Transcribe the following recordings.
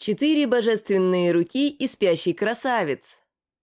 4 божественные руки и спящий красавец.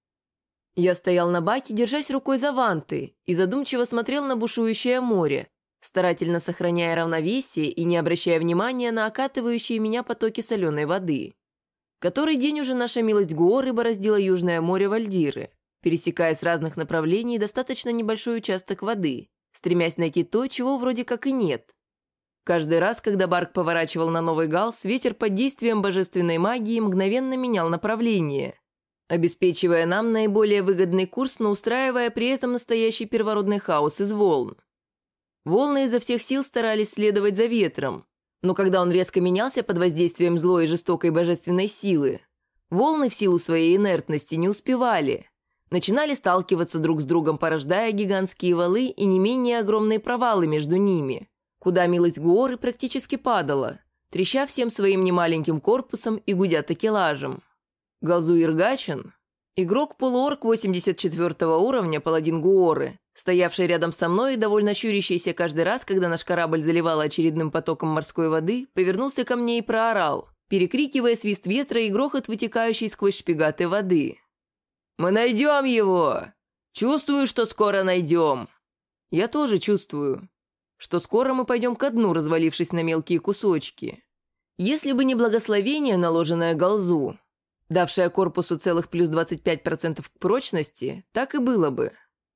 Я стоял на баке, держась рукой за ванты, и задумчиво смотрел на бушующее море, старательно сохраняя равновесие и не обращая внимания на окатывающие меня потоки соленой воды. Который день уже наша милость Гуоры бороздила Южное море Вальдиры, пересекая с разных направлений достаточно небольшой участок воды, стремясь найти то, чего вроде как и нет. Каждый раз, когда барк поворачивал на новый галс, ветер под действием божественной магии мгновенно менял направление, обеспечивая нам наиболее выгодный курс, но устраивая при этом настоящий первородный хаос из волн. Волны изо всех сил старались следовать за ветром, но когда он резко менялся под воздействием злой и жестокой божественной силы, волны в силу своей инертности не успевали, начинали сталкиваться друг с другом, порождая гигантские валы и не менее огромные провалы между ними, куда милость Гуоры практически падала, треща всем своим немаленьким корпусом и гудя такелажем. Галзу Иргачен, игрок-полуорк 84 уровня, паладин Гуоры, стоявший рядом со мной и довольно щурящийся каждый раз, когда наш корабль заливало очередным потоком морской воды, повернулся ко мне и проорал, перекрикивая свист ветра и грохот, вытекающий сквозь шпигаты воды. «Мы найдем его! Чувствую, что скоро найдем!» «Я тоже чувствую, что скоро мы пойдем ко дну, развалившись на мелкие кусочки. Если бы не благословение, наложенное Галзу, давшее корпусу целых плюс 25% к прочности, так и было бы.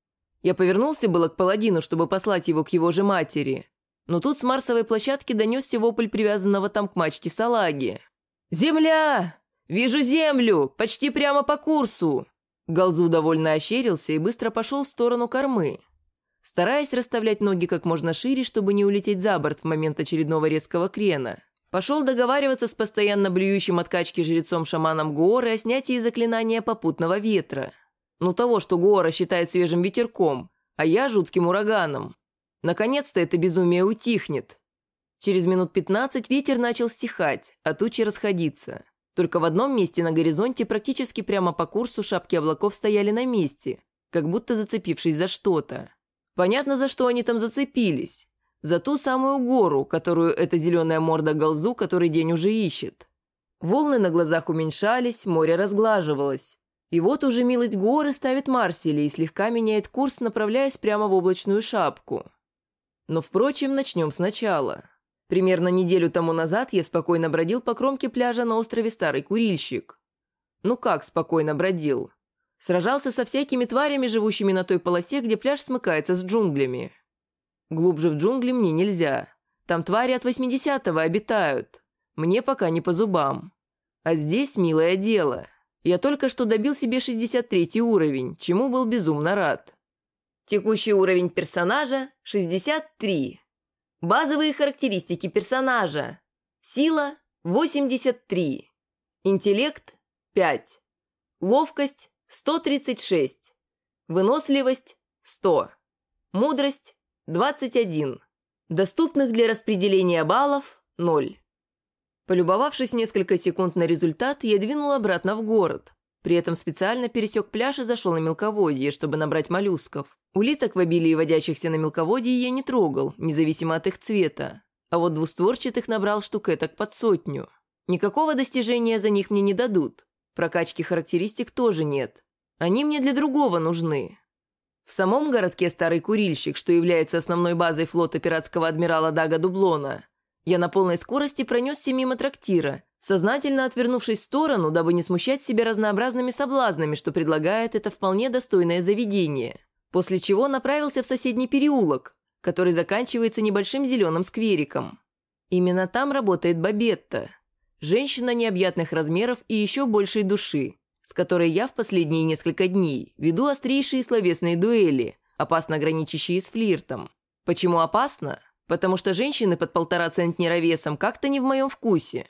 Я повернулся было к паладину, чтобы послать его к его же матери, но тут с марсовой площадки донесся вопль привязанного там к мачте салаги. «Земля! Вижу землю! Почти прямо по курсу!» Галзу довольно ощерился и быстро пошел в сторону кормы, стараясь расставлять ноги как можно шире, чтобы не улететь за борт в момент очередного резкого крена. Пошел договариваться с постоянно блюющим от качки жрецом-шаманом Гуоры о снятии заклинания попутного ветра. Ну того, что Гуора считает свежим ветерком, а я жутким ураганом. Наконец-то это безумие утихнет. Через минут 15 ветер начал стихать, а тучи расходиться. Только в одном месте на горизонте, практически прямо по курсу, шапки облаков стояли на месте, как будто зацепившись за что-то. Понятно, за что они там зацепились. За ту самую гору, которую эта зеленая морда Галзу который день уже ищет. Волны на глазах уменьшались, море разглаживалось. И вот уже милость Гуоры ставит Марсели и слегка меняет курс, направляясь прямо в облачную шапку. Но, впрочем, начнем сначала. Примерно неделю тому назад я спокойно бродил по кромке пляжа на острове Старый Курильщик. Ну как спокойно бродил? Сражался со всякими тварями, живущими на той полосе, где пляж смыкается с джунглями. Глубже в джунгли мне нельзя. Там твари от 80-го обитают. Мне пока не по зубам. А здесь милое дело. Я только что добил себе 63-й уровень, чему был безумно рад. Текущий уровень персонажа – 63. Базовые характеристики персонажа. Сила – 83. Интеллект – 5. Ловкость – 136. Выносливость – 100. Мудрость – 21. Доступных для распределения баллов – 0. Полюбовавшись несколько секунд на результат, я двинул обратно в город. При этом специально пересек пляж и зашел на мелководье, чтобы набрать моллюсков. Улиток в обилии водящихся на мелководье я не трогал, независимо от их цвета. А вот двустворчатых набрал штук этак под 100. Никакого достижения за них мне не дадут. Прокачки характеристик тоже нет. Они мне для другого нужны. В самом городке Старый Курильщик, что является основной базой флота пиратского адмирала Дага Дублона, я на полной скорости пронесся мимо трактира, сознательно отвернувшись в сторону, дабы не смущать себя разнообразными соблазнами, что предлагает это вполне достойное заведение, после чего направился в соседний переулок, который заканчивается небольшим зеленым сквериком. Именно там работает Бабетта, женщина необъятных размеров и еще большей души, с которой я в последние несколько дней веду острейшие словесные дуэли, опасно граничащие с флиртом. Почему опасно? Потому что женщины под 1,5 центнера весом как-то не в моем вкусе.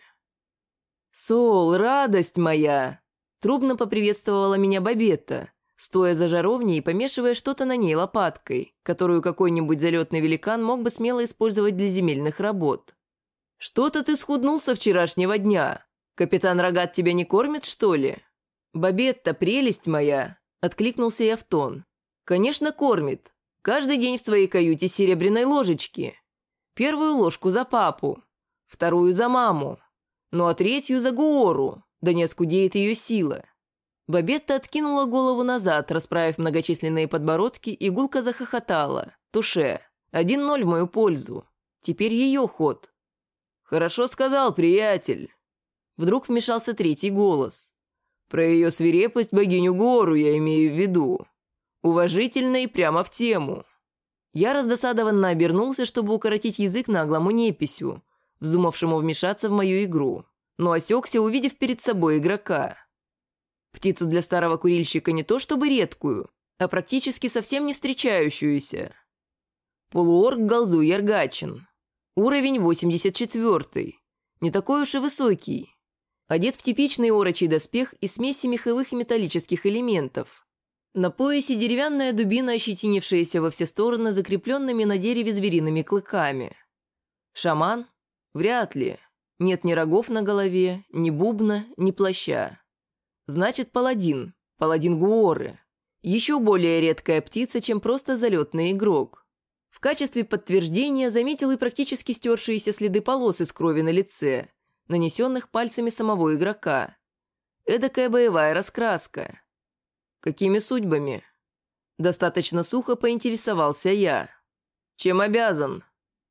«Сол, радость моя!» Трубно поприветствовала меня Бабетта, стоя за жаровней и помешивая что-то на ней лопаткой, которую какой-нибудь залетный великан мог бы смело использовать для земельных работ. «Что-то ты схуднул со вчерашнего дня. Капитан Рогат тебя не кормит, что ли?» «Бабетта, прелесть моя!» – откликнулся я в тон. «Конечно, кормит. Каждый день в своей каюте серебряной ложечки. Первую ложку за папу, вторую за маму. Ну а третью за Гуору, да не оскудеет ее сила». Бабетта откинула голову назад, расправив многочисленные подбородки, и гулко захохотала. «Туше. 1-0 в мою пользу. Теперь ее ход». «Хорошо сказал, приятель». Вдруг вмешался третий голос. «Про ее свирепость богиню Гору я имею в виду. Уважительно и прямо в тему». Я раздосадованно обернулся, чтобы укоротить язык наглому неписью, вздумавшему вмешаться в мою игру, но осекся, увидев перед собой игрока. Птицу для старого курильщика не то чтобы редкую, а практически совсем не встречающуюся. Полуорк Галзу Яргачин. Уровень 84. Не такой уж и высокий. Одет в типичный орочий доспех из смеси меховых и металлических элементов. На поясе деревянная дубина, ощетинившаяся во все стороны закрепленными на дереве звериными клыками. Шаман? Вряд ли. Нет ни рогов на голове, ни бубна, ни плаща. Значит, паладин. Паладин Гуоры. Еще более редкая птица, чем просто залетный игрок. В качестве подтверждения заметил и практически стершиеся следы полос из крови на лице, нанесенных пальцами самого игрока. Эдакая боевая раскраска. Какими судьбами? Достаточно сухо поинтересовался я. Чем обязан?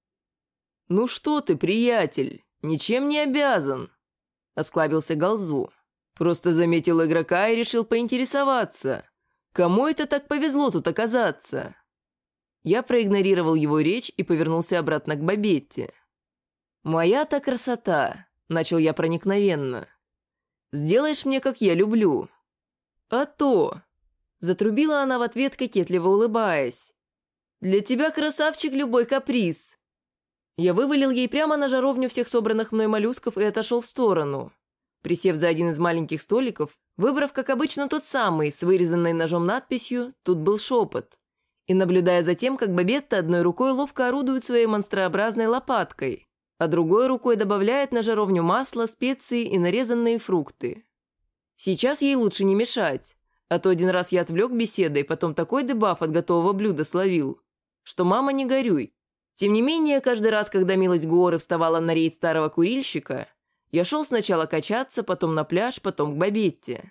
Ну что ты, приятель, ничем не обязан, осклабился Галзу. Просто заметил игрока и решил поинтересоваться. Кому это так повезло тут оказаться? Я проигнорировал его речь и повернулся обратно к Бабетте. «Моя-то красота», — начал я проникновенно. «Сделаешь мне, как я люблю». «А то!» — затрубила она в ответ, кокетливо улыбаясь. «Для тебя, красавчик, любой каприз». Я вывалил ей прямо на жаровню всех собранных мной моллюсков и отошел в сторону. Присев за один из маленьких столиков, выбрав, как обычно, тот самый, с вырезанной ножом надписью «Тут был шепот», и наблюдая за тем, как Бабетта одной рукой ловко орудует своей монстрообразной лопаткой, а другой рукой добавляет на жаровню масло, специи и нарезанные фрукты. Сейчас ей лучше не мешать, а то один раз я отвлек беседой, потом такой дебаф от готового блюда словил, что мама не горюй. Тем не менее, каждый раз, когда милость Гуоры вставала на рейд старого курильщика, я шел сначала качаться, потом на пляж, потом к Бабетте.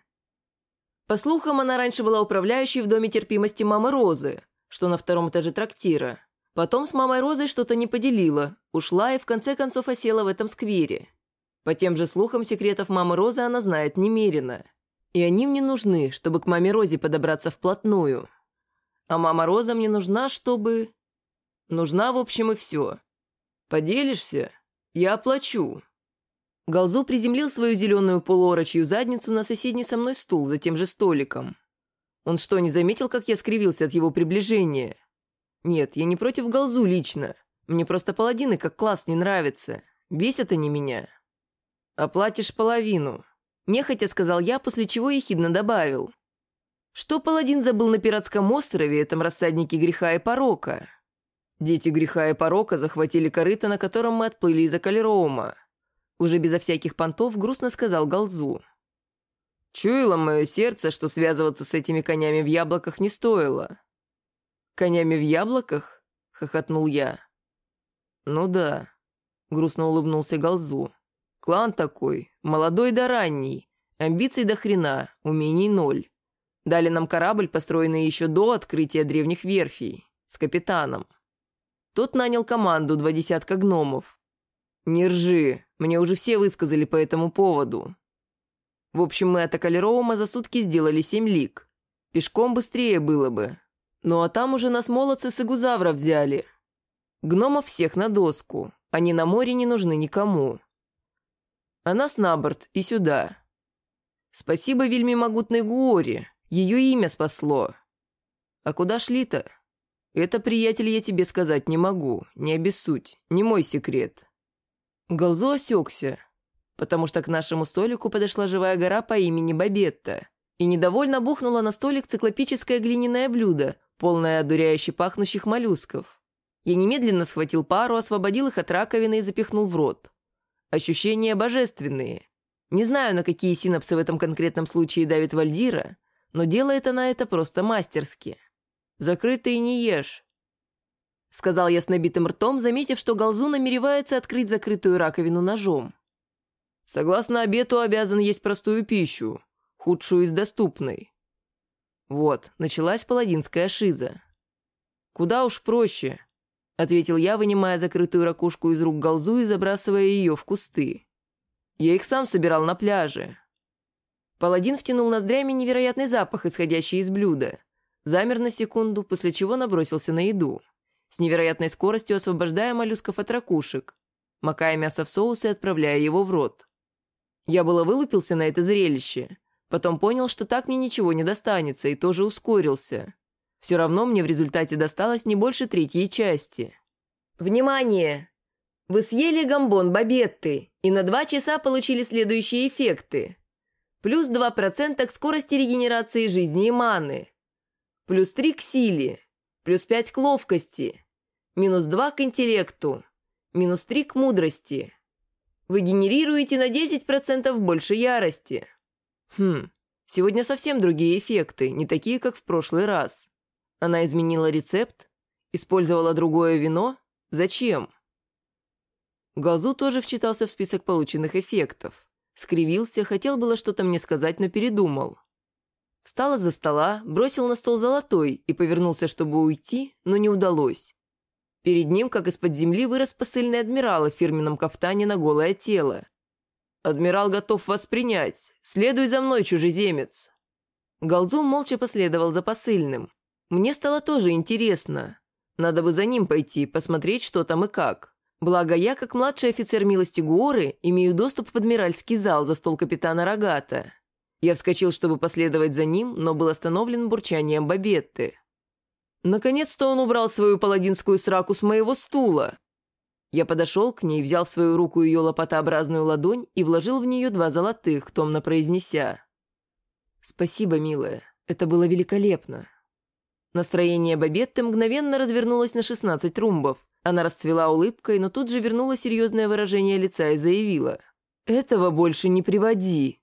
По слухам, она раньше была управляющей в доме терпимости мамы Розы, что на 2-м этаже трактира. Потом с мамой Розой что-то не поделила, ушла и в конце концов осела в этом сквере. По тем же слухам, секретов мамы Розы она знает немерено. И они мне нужны, чтобы к маме Розе подобраться вплотную. А мама Роза мне нужна, чтобы... Нужна, в общем, и все. Поделишься? Я оплачу. Галзу приземлил свою зеленую полуорочью задницу на соседний со мной стул за тем же столиком. Он что, не заметил, как я скривился от его приближения? Нет, я не против Галзу лично. Мне просто паладины как класс не нравятся. Бесят они меня. «Оплатишь половину», – нехотя сказал я, после чего ехидно добавил. Что паладин забыл на пиратском острове, этом рассаднике греха и порока? Дети греха и порока захватили корыто, на котором мы отплыли из Акалероума. Уже безо всяких понтов грустно сказал Галзу. Чуяло мое сердце, что связываться с этими конями в яблоках не стоило. «Конями в яблоках?» — хохотнул я. «Ну да», — грустно улыбнулся Галзу. «Клан такой, молодой да ранний, амбиций до хрена, умений 0. Дали нам корабль, построенный еще до открытия древних верфей, с капитаном. Тот нанял команду 20 гномов. Не ржи, мне уже все высказали по этому поводу. В общем, мы от Акалероума за сутки сделали 7 лиг. Пешком быстрее было бы. Ну а там уже нас молодцы с Игузавра взяли. Гномов всех на доску, они на море не нужны никому. А нас на борт и сюда. Спасибо вельми могутной Гуоре, ее имя спасло. А куда шли-то? Это, приятель, я тебе сказать не могу, не обессудь, не мой секрет». Галзу осекся, потому что к нашему столику подошла живая гора по имени Бабетта и недовольно бухнула на столик циклопическое глиняное блюдо, полное одуряюще пахнущих моллюсков. Я немедленно схватил пару, освободил их от раковины и запихнул в рот. Ощущения божественные. Не знаю, на какие синапсы в этом конкретном случае давит Вальдира, но делает она это просто мастерски. «Закрытый не ешь», — сказал я с набитым ртом, заметив, что Галзу намеревается открыть закрытую раковину ножом. Согласно обету, обязан есть простую пищу, худшую из доступной. Вот, началась паладинская шиза. Куда уж проще, ответил я, вынимая закрытую ракушку из рук Галзу и забрасывая ее в кусты. Я их сам собирал на пляже. Паладин втянул ноздрями невероятный запах, исходящий из блюда. Замер на секунду, после чего набросился на еду, с невероятной скоростью освобождая моллюсков от ракушек, макая мясо в соус и отправляя его в рот. Я было вылупился на это зрелище, потом понял, что так мне ничего не достанется, и тоже ускорился. Все равно мне в результате досталось не больше третьей части. Внимание! Вы съели гамбон Бабетты и на 2 часа получили следующие эффекты. Плюс 2% к скорости регенерации жизни и маны. Плюс 3 к силе. Плюс 5 к ловкости. Минус 2 к интеллекту. Минус 3 к мудрости. Вы генерируете на 10% больше ярости. Сегодня совсем другие эффекты, не такие, как в прошлый раз. Она изменила рецепт? Использовала другое вино? Зачем? Галзу тоже вчитался в список полученных эффектов. Скривился, хотел было что-то мне сказать, но передумал. Встал из-за стола, бросил на стол золотой и повернулся, чтобы уйти, но не удалось. Перед ним, как из-под земли, вырос посыльный адмирал в фирменном кафтане на голое тело. «Адмирал готов вас принять. Следуй за мной, чужеземец». Галзу молча последовал за посыльным. Мне стало тоже интересно. Надо бы за ним пойти, посмотреть, что там и как. Благо я, как младший офицер милости Гуоры, имею доступ в адмиральский зал за стол капитана Рогата. Я вскочил, чтобы последовать за ним, но был остановлен бурчанием Бабетты. Наконец-то он убрал свою паладинскую сраку с моего стула. Я подошел к ней, взял в свою руку ее лопатообразную ладонь и вложил в нее 2 золотых, томно произнеся: «Спасибо, милая, это было великолепно». Настроение Бабетты мгновенно развернулось на 16 румбов. Она расцвела улыбкой, но тут же вернула серьезное выражение лица и заявила: «Этого больше не приводи».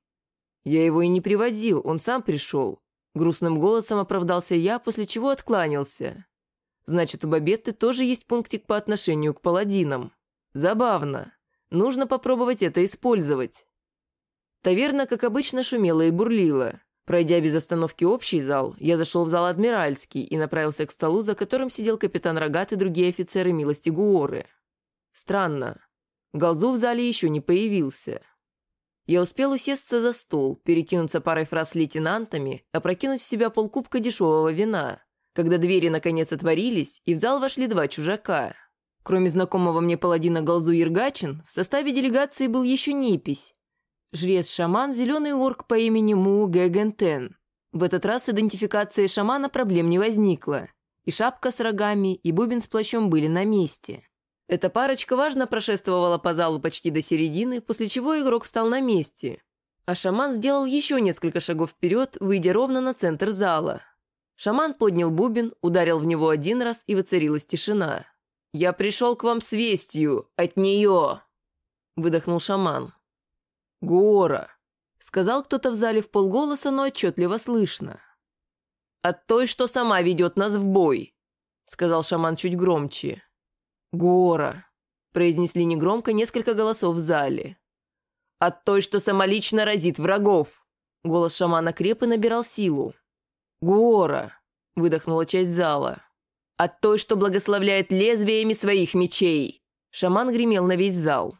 Я его и не приводил, он сам пришел. Грустным голосом оправдался я, после чего откланялся. Значит, у Бабетты тоже есть пунктик по отношению к паладинам. Забавно. Нужно попробовать это использовать. Таверна, как обычно, шумела и бурлила. Пройдя без остановки общий зал, я зашел в зал Адмиральский и направился к столу, за которым сидел капитан Рогат и другие офицеры милости Гуоры. Странно. Галзу в зале еще не появился. Я успел усесться за стол, перекинуться парой фраз с лейтенантами, опрокинуть в себя полкубка дешевого вина, когда двери наконец отворились, и в зал вошли 2 чужака. Кроме знакомого мне паладина Галзу Ергачин, в составе делегации был еще непись. Жрец-шаман, зеленый орк по имени Му Гэгентен. В этот раз с идентификацией шамана проблем не возникло. И шапка с рогами, и бубен с плащом были на месте. Эта парочка важно прошествовала по залу почти до середины, после чего игрок встал на месте. А шаман сделал еще несколько шагов вперед, выйдя ровно на центр зала. Шаман поднял бубен, ударил в него 1 раз, и воцарилась тишина. «Я пришел к вам с вестью от нее!» – выдохнул шаман. «Гуора», – сказал кто-то в зале вполголоса, но отчетливо слышно. «От той, что сама ведет нас в бой», – сказал шаман чуть громче. «Гуора», – произнесли негромко несколько голосов в зале. «От той, что самолично разит врагов», – голос шамана креп и набирал силу. «Гуора», – выдохнула часть зала. «От той, что благословляет лезвиями своих мечей», – шаман гремел на весь зал.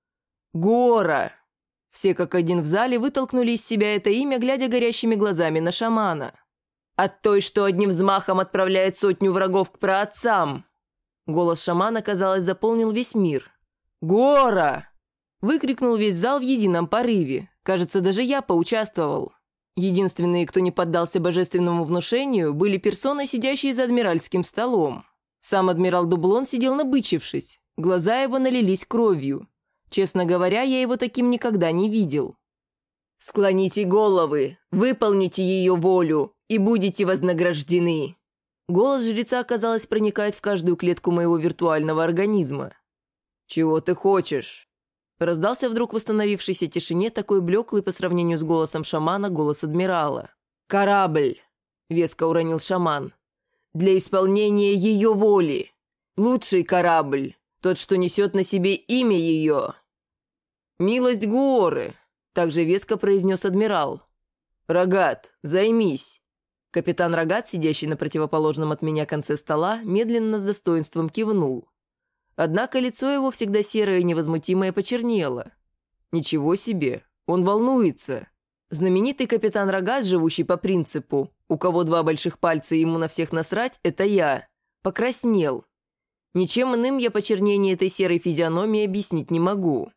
«Гуора», – все как один в зале вытолкнули из себя это имя, глядя горящими глазами на шамана. «От той, что одним взмахом отправляет 100 врагов к праотцам». Голос шамана, казалось, заполнил весь мир. «Гора!» – выкрикнул весь зал в едином порыве. Кажется, даже я поучаствовал. Единственные, кто не поддался божественному внушению, были персоны, сидящие за адмиральским столом. Сам адмирал Дублон сидел набычившись. Глаза его налились кровью. Честно говоря, я его таким никогда не видел. «Склоните головы, выполните ее волю и будете вознаграждены!» Голос жреца, казалось, проникает в каждую клетку моего виртуального организма. «Чего ты хочешь?» Раздался вдруг в восстановившейся тишине такой блеклый по сравнению с голосом шамана голос адмирала. «Корабль!» — веско уронил шаман. «Для исполнения ее воли! Лучший корабль! Тот, что несет на себе имя ее!» «Милость Гуоры!» – также веско произнес адмирал. «Рогат, займись!» Капитан Рогат, сидящий на противоположном от меня конце стола, медленно с достоинством кивнул. Однако лицо его, всегда серое и невозмутимое, почернело. Ничего себе, он волнуется. Знаменитый капитан Рогат, живущий по принципу «у кого два больших пальца и ему на всех насрать, это я», покраснел. Ничем иным я почернение этой серой физиономии объяснить не могу.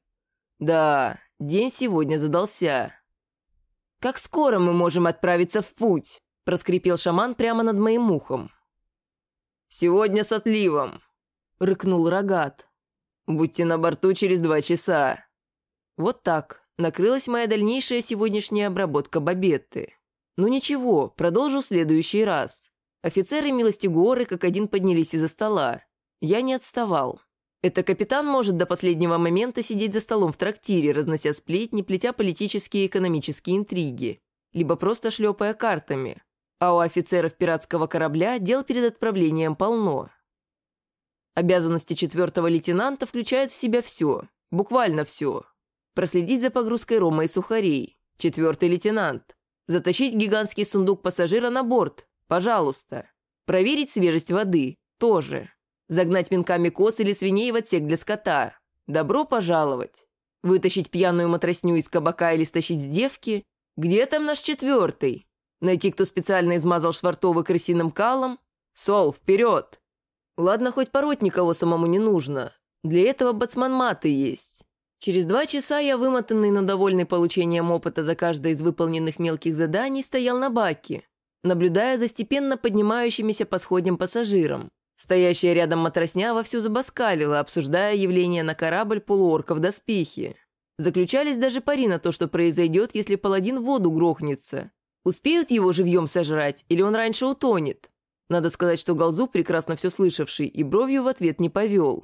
Да, день сегодня задался. «Как скоро мы можем отправиться в путь?» – проскрипел шаман прямо над моим ухом. «Сегодня с отливом», – рыкнул Рогат. «Будьте на борту через 2 часа». Вот так накрылась моя дальнейшая сегодняшняя обработка бабетты. Ну ничего, продолжу в следующий раз. Офицеры милости Гуоры как один поднялись из-за стола. Я не отставал. Это капитан может до последнего момента сидеть за столом в трактире, разнося сплетни, плетя политические и экономические интриги, либо просто шлепая картами. А у офицеров пиратского корабля дел перед отправлением полно. Обязанности 4-го лейтенанта включают в себя все, буквально все. Проследить за погрузкой рома и сухарей. 4-й лейтенант. Затащить гигантский сундук пассажира на борт. Пожалуйста. Проверить свежесть воды. Тоже. Загнать пинками коз или свиней в отсек для скота. Добро пожаловать. Вытащить пьяную матросню из кабака или стащить с девки. Где там наш 4-й? Найти, кто специально измазал швартовы крысиным калом. Сол, вперед! Ладно, хоть пороть никого самому не нужно. Для этого боцман-маты есть. Через 2 часа я, вымотанный, но довольный получением опыта за каждое из выполненных мелких заданий, стоял на баке, наблюдая за степенно поднимающимися по сходням пассажирам. Стоящая рядом матросня вовсю забаскалила, обсуждая явление на корабль полуорка в доспехе. Заключались даже пари на то, что произойдет, если паладин в воду грохнется. Успеют его живьем сожрать, или он раньше утонет? Надо сказать, что Галзу, прекрасно все слышавший, и бровью в ответ не повел.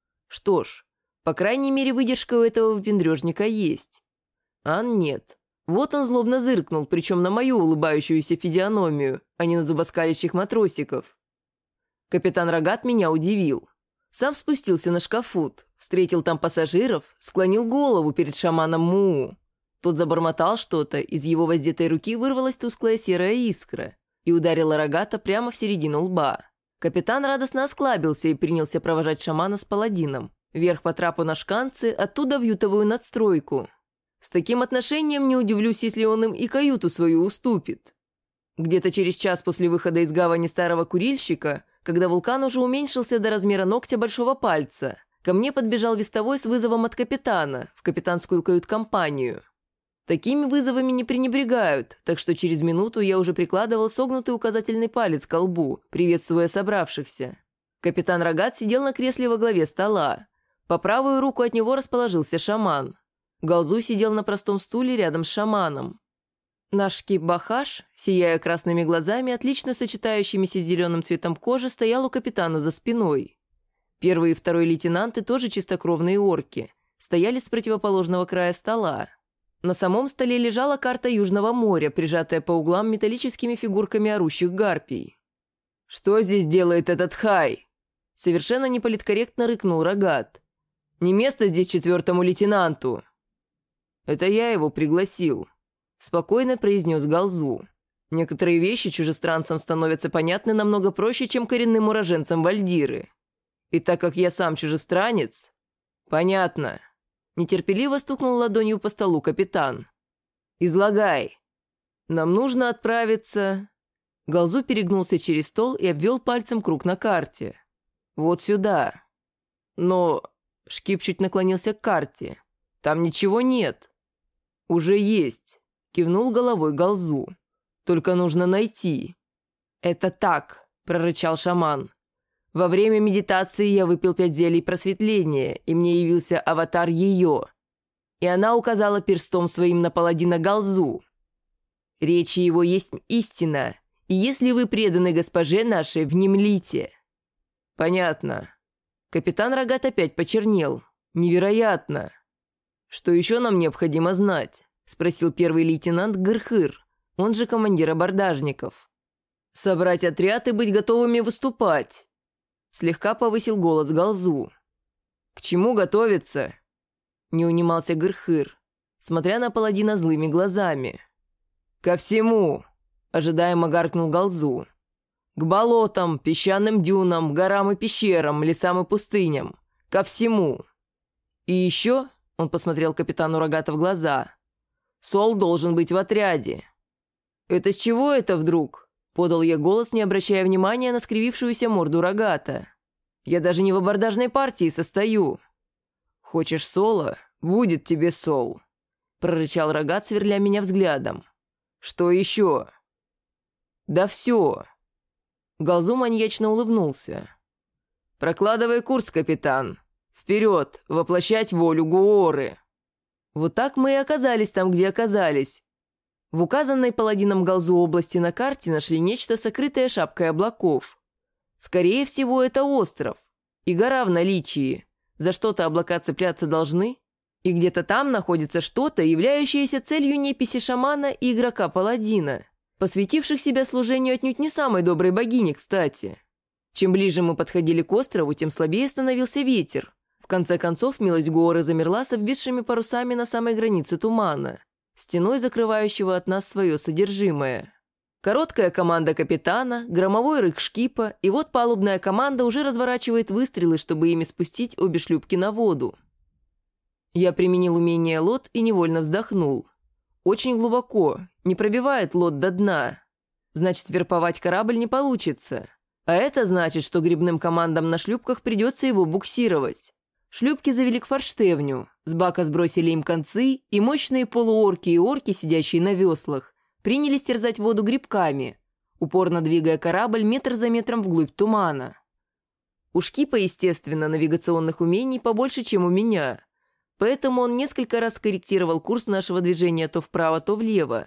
Что ж, по крайней мере, выдержка у этого выпендрежника есть. Ан нет. Вот он злобно зыркнул, причем на мою улыбающуюся физиономию, а не на зубоскалящих матросиков. Капитан Рогат меня удивил. Сам спустился на шкафут, встретил там пассажиров, склонил голову перед шаманом Муу. Тот забормотал что-то, из его воздетой руки вырвалась тусклая серая искра и ударила Рогата прямо в середину лба. Капитан радостно осклабился и принялся провожать шамана с паладином. Вверх по трапу на шканцы, оттуда в ютовую надстройку. С таким отношением не удивлюсь, если он им и каюту свою уступит. Где-то через час после выхода из гавани старого курильщика, когда вулкан уже уменьшился до размера ногтя большого пальца, ко мне подбежал вестовой с вызовом от капитана в капитанскую кают-компанию. Такими вызовами не пренебрегают, так что через минуту я уже прикладывал согнутый указательный палец к лбу, приветствуя собравшихся. Капитан Рогат сидел на кресле во главе стола. По правую руку от него расположился шаман. Галзу сидел на простом стуле рядом с шаманом. Наш кип-бахаш, сияя красными глазами, отлично сочетающимися с зеленым цветом кожи, стоял у капитана за спиной. 1-й и 2-й лейтенанты, тоже чистокровные орки, стояли с противоположного края стола. На самом столе лежала карта Южного моря, прижатая по углам металлическими фигурками орущих гарпий. «Что здесь делает этот хай?» Совершенно неполиткорректно рыкнул Рогат. «Не место здесь 4-му лейтенанту». «Это я его пригласил», — спокойно произнес Галзу. «Некоторые вещи чужестранцам становятся понятны намного проще, чем коренным уроженцам Вальдиры. И так как я сам чужестранец...» «Понятно». Нетерпеливо стукнул ладонью по столу капитан. «Излагай. Нам нужно отправиться...» Галзу перегнулся через стол и обвел пальцем круг на карте. «Вот сюда. Но...» Шкип чуть наклонился к карте. «Там ничего нет». «Уже есть», — кивнул головой Галзу. «Только нужно найти». «Это так», — прорычал шаман. «Во время медитации я выпил 5 зелий просветления, и мне явился аватар ее. И она указала перстом своим на паладина Галзу. Речи его есть истина, и если вы преданы госпоже нашей, внемлите». «Понятно». Капитан Рогат опять почернел. «Невероятно!» «Что еще нам необходимо знать?» – спросил 1-й лейтенант Гырхыр, он же командир абордажников. «Собрать отряд и быть готовыми выступать», – слегка повысил голос Галзу. «К чему готовиться?» Не унимался Гырхыр, смотря на паладина злыми глазами. «Ко всему!» – ожидаемо гаркнул Галзу. «К болотам, песчаным дюнам, горам и пещерам, лесам и пустыням. Ко всему!» «И еще...» – он посмотрел капитану Рогата в глаза. «Сол должен быть в отряде». «Это с чего это вдруг?» – подал я голос, не обращая внимания на скривившуюся морду Рогата. «Я даже не в абордажной партии состою». «Хочешь соло? Будет тебе сол», – прорычал Рогат, сверля меня взглядом. «Что еще?» «Да все». Галзу маньячно улыбнулся. «Прокладывай курс, капитан. Вперед, воплощать волю Гуоры». Вот так мы и оказались там, где оказались. В указанной паладином Галзу области на карте нашли нечто, сокрытое шапкой облаков. Скорее всего, это остров. И гора в наличии. За что-то облака цепляться должны. И где-то там находится что-то, являющееся целью неписи шамана и игрока-паладина, посвятивших себя служению отнюдь не самой доброй богине, кстати. Чем ближе мы подходили к острову, тем слабее становился ветер. В конце концов, милость Гуоры замерла с обвисшими парусами на самой границе тумана, стеной закрывающего от нас свое содержимое. Короткая команда капитана, громовой рык шкипа, и вот палубная команда уже разворачивает выстрелы, чтобы ими спустить обе шлюпки на воду. Я применил умение лот и невольно вздохнул. Очень глубоко, не пробивает лот до дна. Значит, верповать корабль не получится. А это значит, что гребным командам на шлюпках придется его буксировать. Шлюпки завели к форштевню, с бака сбросили им концы, и мощные полуорки и орки, сидящие на веслах, принялись терзать воду грибками, упорно двигая корабль метр за метром вглубь тумана. У шкипа, естественно, навигационных умений побольше, чем у меня, поэтому он несколько раз корректировал курс нашего движения то вправо, то влево.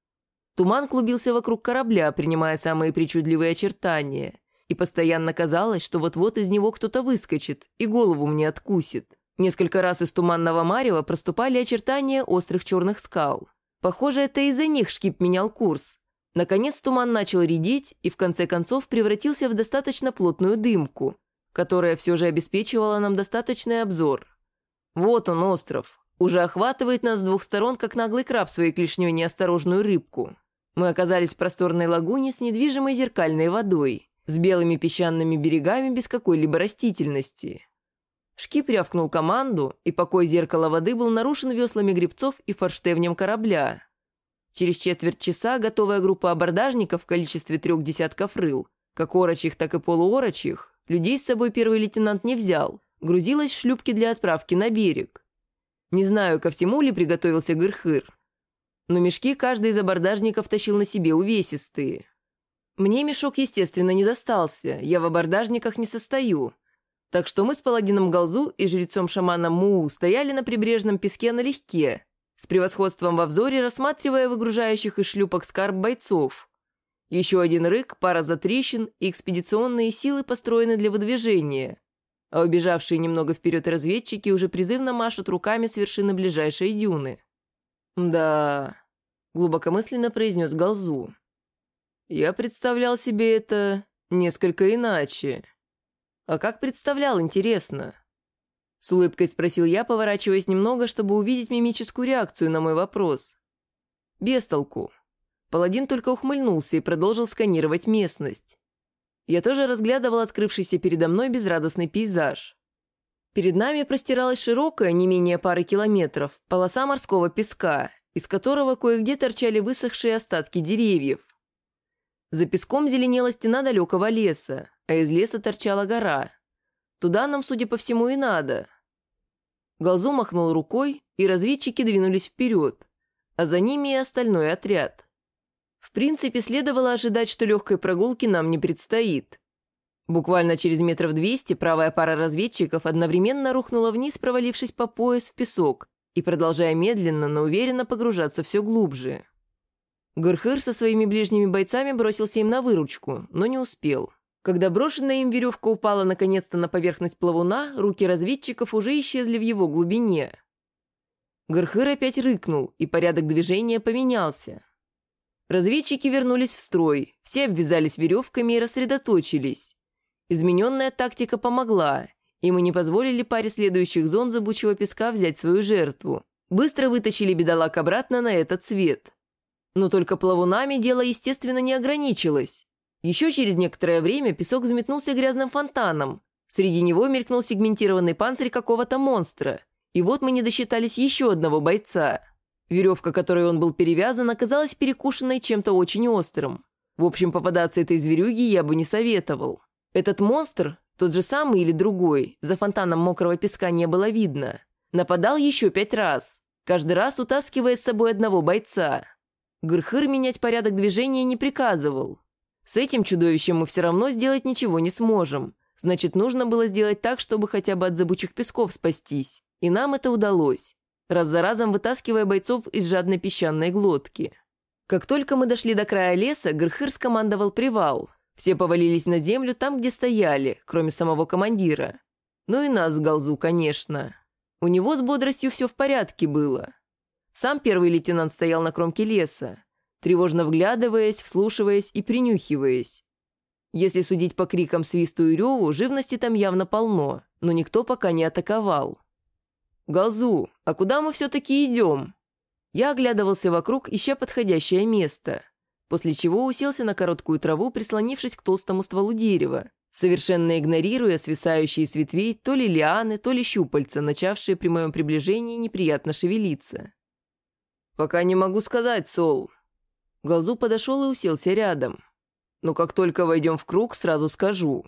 Туман клубился вокруг корабля, принимая самые причудливые очертания, и постоянно казалось, что вот-вот из него кто-то выскочит и голову мне откусит. Несколько раз из туманного марева проступали очертания острых черных скал. Похоже, это из-за них шкип менял курс. Наконец туман начал редеть и в конце концов превратился в достаточно плотную дымку, которая все же обеспечивала нам достаточный обзор. Вот он, остров. Уже охватывает нас с двух сторон, как наглый краб своей клешней неосторожную рыбку. Мы оказались в просторной лагуне с недвижимой зеркальной водой, с белыми песчаными берегами без какой-либо растительности. Шкип рявкнул команду, и покой зеркала воды был нарушен веслами гребцов и форштевнем корабля. Через четверть часа готовая группа абордажников в количестве 3 десятков рыл, как орочих, так и полуорочих, людей с собой первый лейтенант не взял, грузилась в шлюпки для отправки на берег. Не знаю, ко всему ли приготовился Гырхыр, но мешки каждый из абордажников тащил на себе увесистые. Мне мешок, естественно, не достался, я в абордажниках не состою. Так что мы с паладином Галзу и жрецом-шаманом Муу стояли на прибрежном песке налегке, с превосходством во взоре рассматривая выгружающих из шлюпок скарб бойцов. Еще один рык, пара затрещин и экспедиционные силы построены для выдвижения, а убежавшие немного вперед разведчики уже призывно машут руками с вершины ближайшей дюны. «Да», — глубокомысленно произнес Галзу. «Я представлял себе это несколько иначе». «А как представлял, интересно?» С улыбкой спросил я, поворачиваясь немного, чтобы увидеть мимическую реакцию на мой вопрос. «Без толку». Паладин только ухмыльнулся и продолжил сканировать местность. Я тоже разглядывал открывшийся передо мной безрадостный пейзаж. Перед нами простиралась широкая, не менее пары километров, полоса морского песка, из которого кое-где торчали высохшие остатки деревьев. За песком зеленела стена далекого леса, а из леса торчала гора. Туда нам, судя по всему, и надо. Галзу махнул рукой, и разведчики двинулись вперед, а за ними и остальной отряд. В принципе, следовало ожидать, что легкой прогулки нам не предстоит. Буквально через 200 метров правая пара разведчиков одновременно рухнула вниз, провалившись по пояс в песок и продолжая медленно, но уверенно погружаться все глубже. Гырхыр со своими ближними бойцами бросился им на выручку, но не успел. Когда брошенная им веревка упала наконец-то на поверхность плавуна, руки разведчиков уже исчезли в его глубине. Гырхыр опять рыкнул, и порядок движения поменялся. Разведчики вернулись в строй, все обвязались веревками и рассредоточились. Измененная тактика помогла, и мы не позволили паре следующих зон зыбучего песка взять свою жертву. Быстро вытащили бедолаг обратно на этот свет. Но только плавунами дело, естественно, не ограничилось. Еще через некоторое время песок взметнулся грязным фонтаном. Среди него мелькнул сегментированный панцирь какого-то монстра. И вот мы не досчитались еще одного бойца. Веревка, которой он был перевязан, оказалась перекушенной чем-то очень острым. В общем, попадаться этой зверюге я бы не советовал. Этот монстр, тот же самый или другой, за фонтаном мокрого песка не было видно, нападал еще 5 раз, каждый раз утаскивая с собой одного бойца. Гырхыр менять порядок движения не приказывал. С этим чудовищем мы все равно сделать ничего не сможем. Значит, нужно было сделать так, чтобы хотя бы от зыбучих песков спастись. И нам это удалось, раз за разом вытаскивая бойцов из жадной песчаной глотки. Как только мы дошли до края леса, Гырхыр скомандовал привал. Все повалились на землю там, где стояли, кроме самого командира. Ну и нас с Галзу, конечно. У него с бодростью все в порядке было. Сам первый лейтенант стоял на кромке леса, тревожно вглядываясь, вслушиваясь и принюхиваясь. Если судить по крикам, свисту и реву, живности там явно полно, но никто пока не атаковал. «Галзу, а куда мы все-таки идем?» Я оглядывался вокруг, ища подходящее место, после чего уселся на короткую траву, прислонившись к толстому стволу дерева, совершенно игнорируя свисающие с ветвей то ли лианы, то ли щупальца, начавшие при моем приближении неприятно шевелиться. «Пока не могу сказать, Сол». Галзу подошел и уселся рядом. «Но как только войдем в круг, сразу скажу».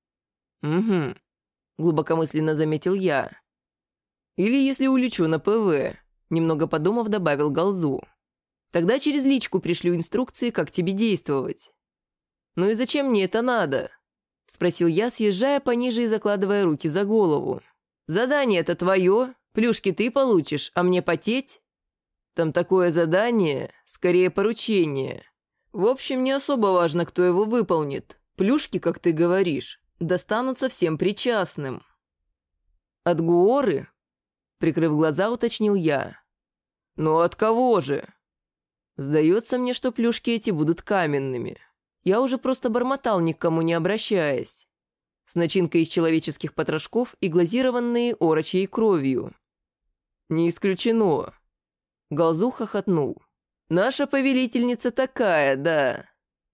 «Угу», — глубокомысленно заметил я. «Или если улечу на ПВ», — немного подумав, добавил Галзу. «Тогда через личку пришлю инструкции, как тебе действовать». «Ну и зачем мне это надо?» — спросил я, съезжая пониже и закладывая руки за голову. «Задание это твое, плюшки ты получишь, а мне потеть?» «Там такое задание, скорее поручение. В общем, не особо важно, кто его выполнит. Плюшки, как ты говоришь, достанутся всем причастным». «От Гуоры?» — прикрыв глаза, уточнил я. «Ну от кого же?» «Сдается мне, что плюшки эти будут каменными. Я уже просто бормотал, ни к кому не обращаясь. С начинкой из человеческих потрошков и глазированные орочьей кровью». «Не исключено». Галзу хохотнул. «Наша повелительница такая, да».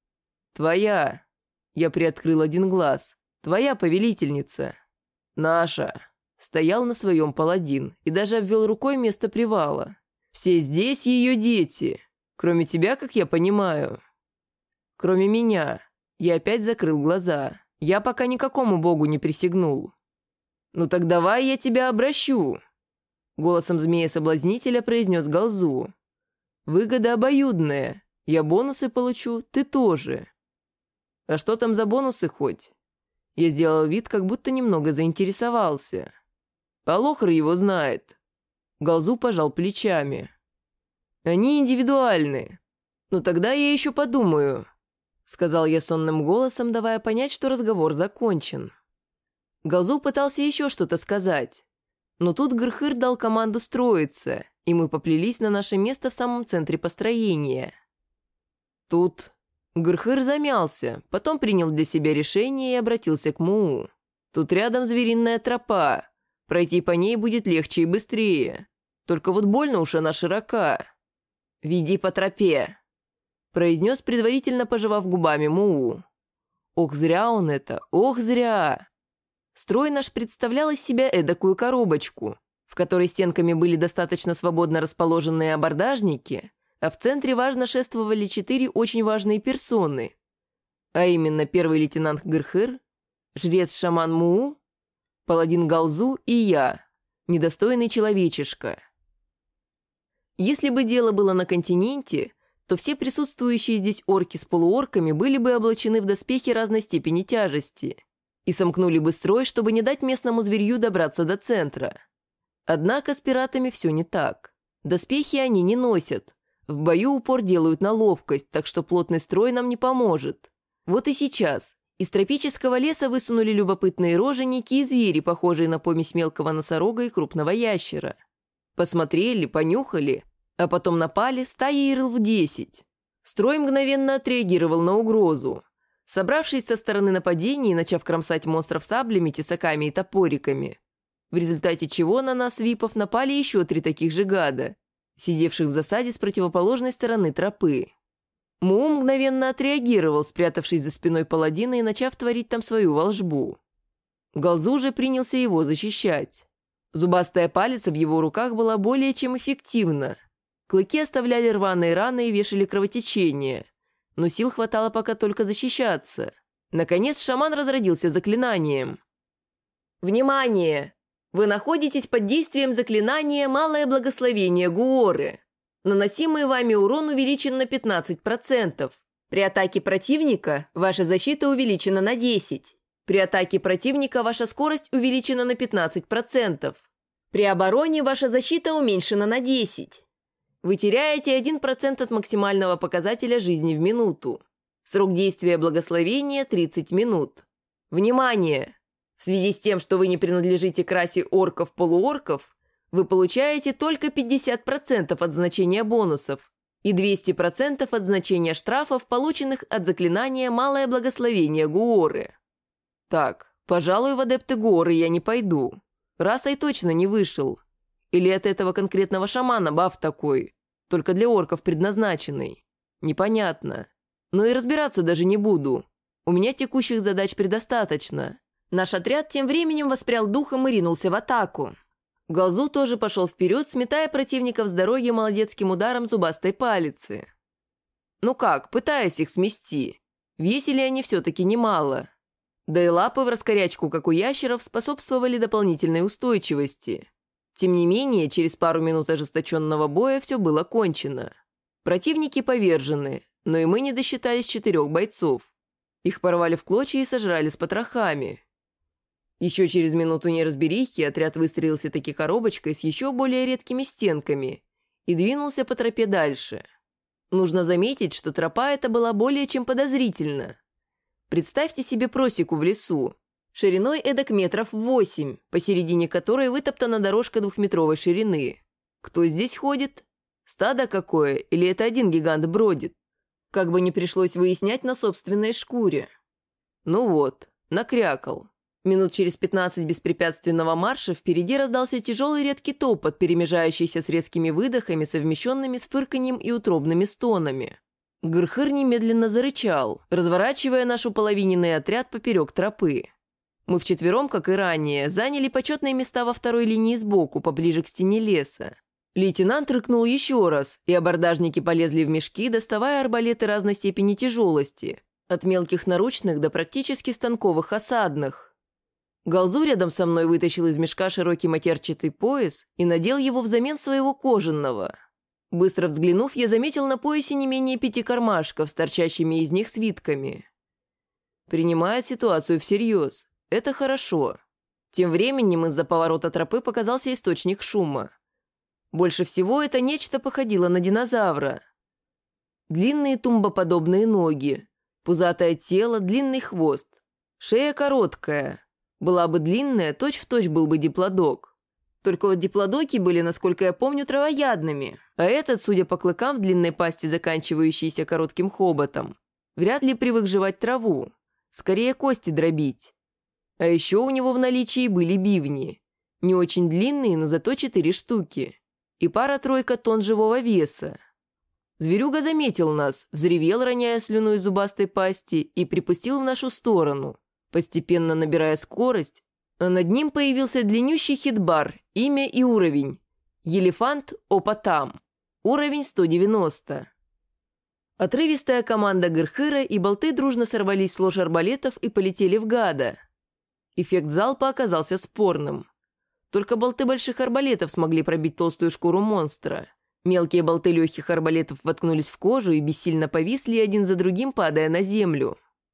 «Твоя». Я приоткрыл один глаз. «Твоя повелительница». «Наша». Стоял на своем паладин и даже обвел рукой место привала. «Все здесь ее дети. Кроме тебя, как я понимаю». «Кроме меня». Я опять закрыл глаза. Я пока никакому богу не присягнул. «Ну так давай я тебя обращу», — голосом змея-соблазнителя произнес Галзу. «Выгода обоюдная. Я бонусы получу, ты тоже». «А что там за бонусы хоть?» Я сделал вид, как будто немного заинтересовался. «А Лохр его знает». Галзу пожал плечами. «Они индивидуальны. Ну тогда я еще подумаю», — сказал я сонным голосом, давая понять, что разговор закончен. Галзу пытался еще что-то сказать, но тут Гырхыр дал команду строиться, и мы поплелись на наше место в самом центре построения. Тут Гырхыр замялся, потом принял для себя решение и обратился к Муу. «Тут рядом звериная тропа. Пройти по ней будет легче и быстрее. Только вот больно уж она широка». «Веди по тропе», — произнес, предварительно пожевав губами Муу. «Ох, зря он это, ох, зря!» Строй наш представлял из себя эдакую коробочку, в которой стенками были достаточно свободно расположенные абордажники, а в центре важно шествовали 4 очень важные персоны, а именно первый лейтенант Гырхыр, жрец-шаман Муу, паладин Галзу и я, недостойный человечишка. Если бы дело было на континенте, то все присутствующие здесь орки с полуорками были бы облачены в доспехи разной степени тяжести и сомкнули бы строй, чтобы не дать местному зверью добраться до центра. Однако с пиратами все не так. Доспехи они не носят. В бою упор делают на ловкость, так что плотный строй нам не поможет. Вот и сейчас из тропического леса высунули любопытные роженики и звери, похожие на помесь мелкого носорога и крупного ящера. Посмотрели, понюхали, а потом напали стаей рыл в 10. Строй мгновенно отреагировал на угрозу. Собравшись со стороны нападения и начав кромсать монстров саблями, тесаками и топориками, в результате чего на нас, випов, напали еще 3 таких же гада, сидевших в засаде с противоположной стороны тропы. Муу мгновенно отреагировал, спрятавшись за спиной паладина и начав творить там свою волшбу. Галзу же принялся его защищать. Зубастая палица в его руках была более чем эффективна. Клыки оставляли рваные раны и вешали кровотечение, но сил хватало пока только защищаться. Наконец шаман разродился заклинанием. «Внимание! Вы находитесь под действием заклинания «Малое благословение Гуоры». Наносимый вами урон увеличен на 15%. При атаке противника ваша защита увеличена на 10%. При атаке противника ваша скорость увеличена на 15%. При обороне ваша защита уменьшена на 10%. Вы теряете 1% от максимального показателя жизни в минуту. Срок действия благословения – 30 минут. Внимание! В связи с тем, что вы не принадлежите к расе орков-полуорков, вы получаете только 50% от значения бонусов и 200% от значения штрафов, полученных от заклинания «Малое благословение Гуоры». Так, пожалуй, в адепты Гуоры я не пойду. Расой точно не вышел. Или от этого конкретного шамана баф такой, только для орков предназначенный. Непонятно. Но и разбираться даже не буду. У меня текущих задач предостаточно. Наш отряд тем временем воспрял духом и ринулся в атаку. Галзу тоже пошел вперед, сметая противников с дороги молодецким ударом зубастой палицы. Ну как, пытаясь их смести. Весили они все-таки немало. Да и лапы в раскорячку, как у ящеров, способствовали дополнительной устойчивости. Тем не менее, через пару минут ожесточенного боя все было кончено. Противники повержены, но и мы не досчитались 4 бойцов. Их порвали в клочья и сожрали с потрохами. Еще через минуту неразберихи отряд выстроился таки коробочкой с еще более редкими стенками и двинулся по тропе дальше. Нужно заметить, что тропа эта была более чем подозрительна. Представьте себе просеку в лесу, шириной эдак метров 8, посередине которой вытоптана дорожка 2-метровой ширины. Кто здесь ходит? Стадо какое? Или это один гигант бродит? Как бы не пришлось выяснять на собственной шкуре. Ну вот, накрякал. Минут через 15 беспрепятственного марша впереди раздался тяжелый редкий топот, перемежающийся с резкими выдохами, совмещенными с фырканьем и утробными стонами. Гырхыр немедленно зарычал, разворачивая наш уполовиненный отряд поперек тропы. Мы вчетвером, как и ранее, заняли почетные места во второй линии сбоку, поближе к стене леса. Лейтенант рыкнул еще раз, и абордажники полезли в мешки, доставая арбалеты разной степени тяжелости, от мелких наручных до практически станковых осадных. Галзу рядом со мной вытащил из мешка широкий матерчатый пояс и надел его взамен своего кожаного. Быстро взглянув, я заметил на поясе не менее 5 кармашков с торчащими из них свитками. Принимает ситуацию всерьез. Это хорошо. Тем временем из-за поворота тропы показался источник шума. Больше всего это нечто походило на динозавра. Длинные тумбоподобные ноги, пузатое тело, длинный хвост, шея короткая. Была бы длинная, точь-в-точь был бы диплодок. Только вот диплодоки были, насколько я помню, травоядными, а этот, судя по клыкам в длинной пасти, заканчивающейся коротким хоботом, вряд ли привык жевать траву, скорее кости дробить. А еще у него в наличии были бивни, не очень длинные, но зато 4 штуки, и пара-тройка тонн живого веса. Зверюга заметил нас, взревел, роняя слюну из зубастой пасти, и припустил в нашу сторону, постепенно набирая скорость, а над ним появился длиннющий хитбар, имя и уровень. Елефант Опатам. Уровень 190. Отрывистая команда Гырхыра и болты дружно сорвались с лож арбалетов и полетели в гада. Эффект залпа оказался спорным. Только болты больших арбалетов смогли пробить толстую шкуру монстра. Мелкие болты легких арбалетов воткнулись в кожу и бессильно повисли один за другим, падая на землю.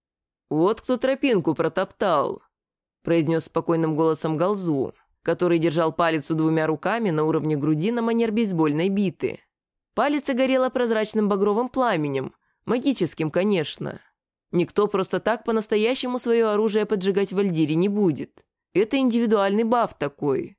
«Вот кто тропинку протоптал», – произнес спокойным голосом Галзу, который держал палицу 2 руками на уровне груди на манер бейсбольной биты. Палица горела прозрачным багровым пламенем, магическим, конечно. Никто просто так по-настоящему свое оружие поджигать в Альдире не будет. Это индивидуальный баф такой.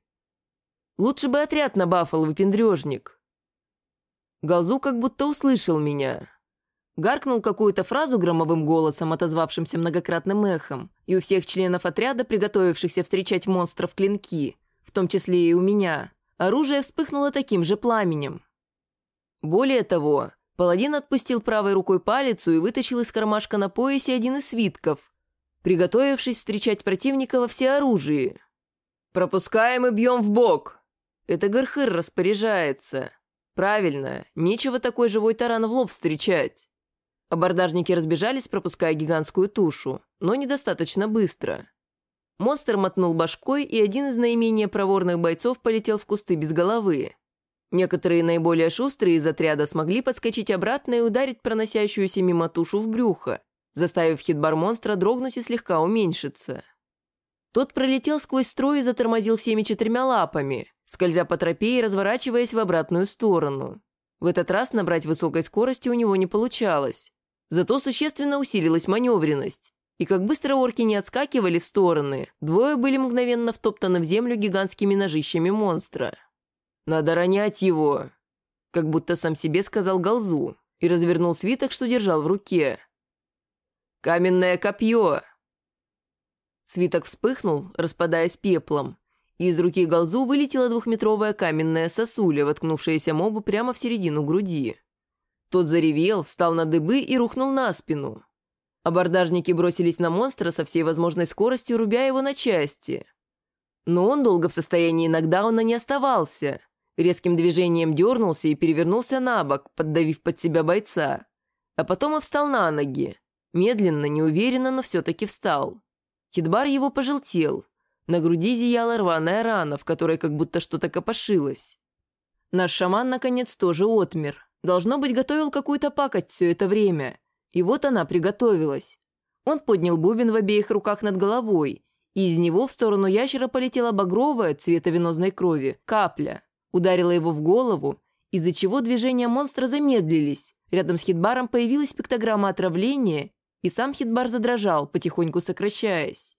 Лучше бы отряд набафал, выпендрежник. Галзу как будто услышал меня. Гаркнул какую-то фразу громовым голосом, отозвавшимся многократным эхом, и у всех членов отряда, приготовившихся встречать монстров, клинки, в том числе и у меня, оружие вспыхнуло таким же пламенем. Более того, паладин отпустил правой рукой палицу и вытащил из кармашка на поясе один из свитков, приготовившись встречать противника во всеоружии. «Пропускаем и бьем в бок!» Это Герхир распоряжается. Правильно, нечего такой живой таран в лоб встречать. Абордажники разбежались, пропуская гигантскую тушу, но недостаточно быстро. Монстр мотнул башкой, и один из наименее проворных бойцов полетел в кусты без головы. Некоторые наиболее шустрые из отряда смогли подскочить обратно и ударить проносящуюся мимо тушу в брюхо, заставив хитбар монстра дрогнуть и слегка уменьшиться. Тот пролетел сквозь строй и затормозил всеми 4 лапами, скользя по тропе и разворачиваясь в обратную сторону. В этот раз набрать высокой скорости у него не получалось. Зато существенно усилилась маневренность. И как быстро орки не отскакивали в стороны, двое были мгновенно втоптаны в землю гигантскими ножищами монстра. «Надо ронять его!» Как будто сам себе сказал Галзу и развернул свиток, что держал в руке. «Каменное копье!» Свиток вспыхнул, распадаясь пеплом, и из руки Галзу вылетела 2-метровая каменная сосуля, воткнувшаяся мобу прямо в середину груди. Тот заревел, встал на дыбы и рухнул на спину. Абордажники бросились на монстра со всей возможной скоростью, рубя его на части. Но он долго в состоянии нокдауна не оставался. Резким движением дернулся и перевернулся на бок, поддавив под себя бойца. А потом и встал на ноги. Медленно, неуверенно, но все-таки встал. Хитбар его пожелтел. На груди зияла рваная рана, в которой как будто что-то копошилось. Наш шаман, наконец, тоже отмер. Должно быть, готовил какую-то пакость все это время. И вот она приготовилась. Он поднял бубен в обеих руках над головой, и из него в сторону ящера полетела багровая, цвета венозной крови, капля. Ударила его в голову, из-за чего движения монстра замедлились. Рядом с Хитбаром появилась пиктограмма отравления, и сам Хитбар задрожал, потихоньку сокращаясь.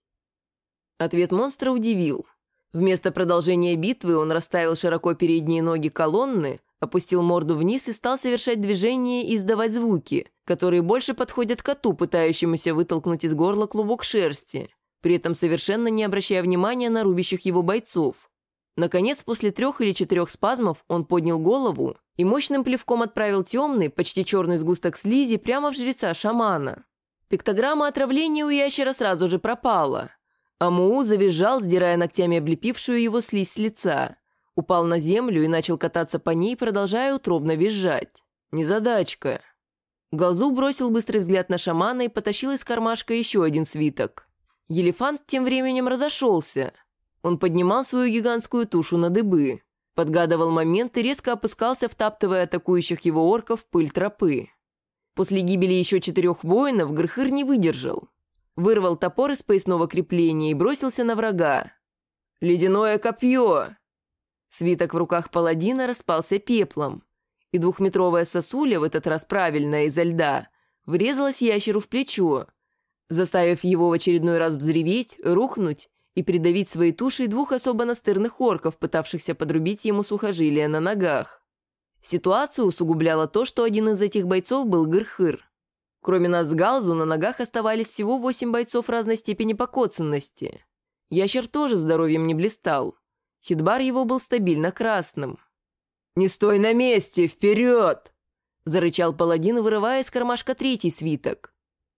Ответ монстра удивил. Вместо продолжения битвы он расставил широко передние ноги колонны, опустил морду вниз и стал совершать движения и издавать звуки, которые больше подходят коту, пытающемуся вытолкнуть из горла клубок шерсти, при этом совершенно не обращая внимания на рубящих его бойцов. Наконец, после 3 или 4 спазмов он поднял голову и мощным плевком отправил темный, почти черный сгусток слизи прямо в жреца шамана. Пиктограмма отравления у ящера сразу же пропала. Амуу завизжал, сдирая ногтями облепившую его слизь с лица. Упал на землю и начал кататься по ней, продолжая утробно визжать. Незадачка. Галзу бросил быстрый взгляд на шамана и потащил из кармашка еще один свиток. Елефант тем временем разошелся. Он поднимал свою гигантскую тушу на дыбы, подгадывал момент и резко опускался, втаптывая атакующих его орков в пыль тропы. После гибели еще 4 воинов Герхир не выдержал. Вырвал топор из поясного крепления и бросился на врага. «Ледяное копье!» Свиток в руках паладина распался пеплом, и 2-метровая сосуля, в этот раз правильная, изо льда, врезалась ящеру в плечо, заставив его в очередной раз взреветь, рухнуть и придавить своей тушей 2 особо настырных орков, пытавшихся подрубить ему сухожилия на ногах. Ситуацию усугубляло то, что один из этих бойцов был Герхир. Кроме нас с Галзу, на ногах оставались всего 8 бойцов разной степени покоцанности. Ящер тоже здоровьем не блистал. Хитбар его был стабильно красным. «Не стой на месте! Вперед!» – зарычал паладин, вырывая из кармашка 3-й свиток.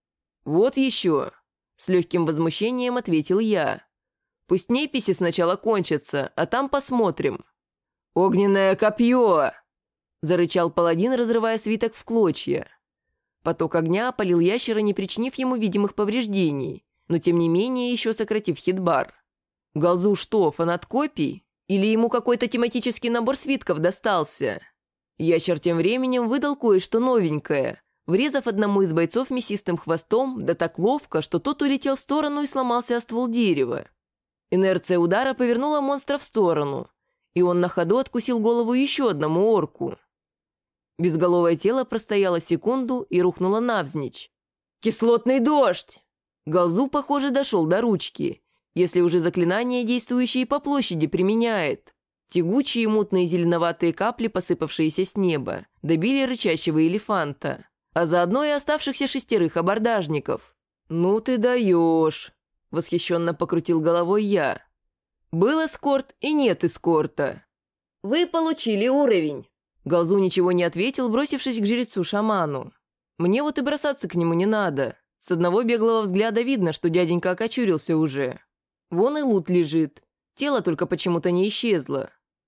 «Вот еще!» – с легким возмущением ответил я. «Пусть неписи сначала кончатся, а там посмотрим». «Огненное копье!» – зарычал паладин, разрывая свиток в клочья. Поток огня опалил ящера, не причинив ему видимых повреждений, но тем не менее еще сократив хитбар. Галзу что, фанат копий? Или ему какой-то тематический набор свитков достался? Ящер тем временем выдал кое-что новенькое, врезав одному из бойцов мясистым хвостом, да так ловко, что тот улетел в сторону и сломался о ствол дерева. Инерция удара повернула монстра в сторону, и он на ходу откусил голову еще одному орку. Безголовое тело простояло секунду и рухнуло навзничь. «Кислотный дождь!» Галзу, похоже, дошел до ручки, если уже заклинание, действующее по площади, применяет. Тягучие мутные зеленоватые капли, посыпавшиеся с неба, добили рычащего элефанта. а заодно и оставшихся 6 абордажников. «Ну ты даешь!» – восхищенно покрутил головой я. «Был эскорт и нет эскорта». «Вы получили уровень!» Галзу ничего не ответил, бросившись к жрецу-шаману. «Мне вот и бросаться к нему не надо. С одного беглого взгляда видно, что дяденька окочурился уже. Вон и лут лежит. Тело только почему-то не исчезло.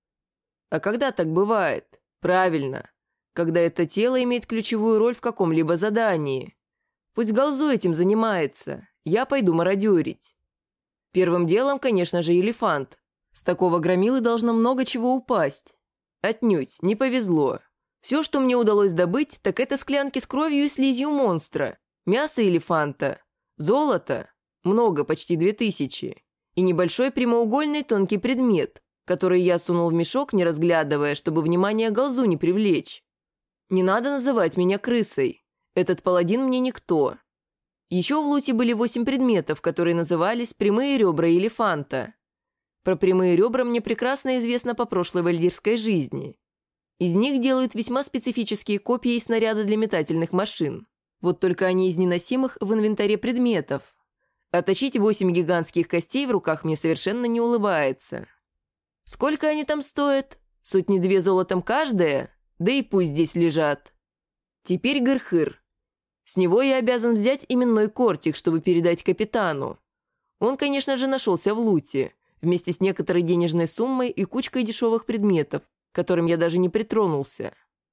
А когда так бывает? Правильно. Когда это тело имеет ключевую роль в каком-либо задании. Пусть Галзу этим занимается. Я пойду мародерить. Первым делом, конечно же, элефант. С такого громилы должно много чего упасть. Отнюдь, не повезло. Все, что мне удалось добыть, так это склянки с кровью и слизью монстра, мясо элефанта, золото, много, почти 2000, и небольшой прямоугольный тонкий предмет, который я сунул в мешок, не разглядывая, чтобы внимание Галзу не привлечь. Не надо называть меня крысой. Этот паладин мне никто. Еще в луте были 8 предметов, которые назывались «прямые ребра элефанта». Про прямые ребра мне прекрасно известно по прошлой вальдирской жизни. Из них делают весьма специфические копии и снаряды для метательных машин. Вот только они из неносимых в инвентаре предметов. А точить 8 гигантских костей в руках мне совершенно не улыбается. Сколько они там стоят? 100-2 золотом каждая? Да и пусть здесь лежат. Теперь Гырхыр. С него я обязан взять именной кортик, чтобы передать капитану. Он, конечно же, нашелся в луте, вместе с некоторой денежной суммой и кучкой дешевых предметов, к которым я даже не притронулся.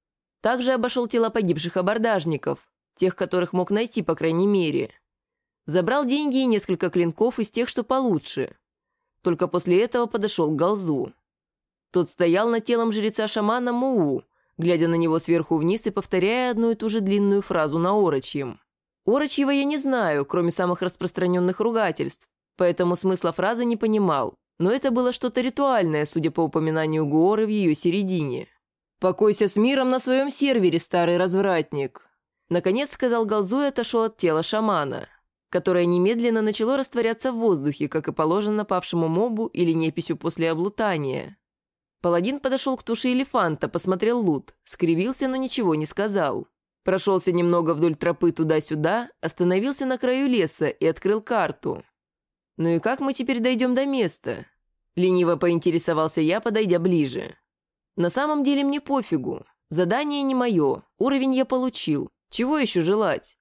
Также обошел тела погибших абордажников, тех, которых мог найти, по крайней мере. Забрал деньги и несколько клинков из тех, что получше. Только после этого подошел к Галзу. Тот стоял над телом жреца-шамана Муу, глядя на него сверху вниз и повторяя одну и ту же длинную фразу на орочьем. Орочьего я не знаю, кроме самых распространенных ругательств, поэтому смысла фразы не понимал, но это было что-то ритуальное, судя по упоминанию Гуоры в ее середине. «Покойся с миром на своем сервере, старый развратник!» Наконец сказал Галзу и отошел от тела шамана, которое немедленно начало растворяться в воздухе, как и положено павшему мобу или неписью после облутания. Паладин подошел к туше элефанта, посмотрел лут, скривился, но ничего не сказал. Прошелся немного вдоль тропы туда-сюда, остановился на краю леса и открыл карту. «Ну и как мы теперь дойдем до места?» Лениво поинтересовался я, подойдя ближе. «На самом деле мне пофигу. Задание не мое, уровень я получил. Чего еще желать?»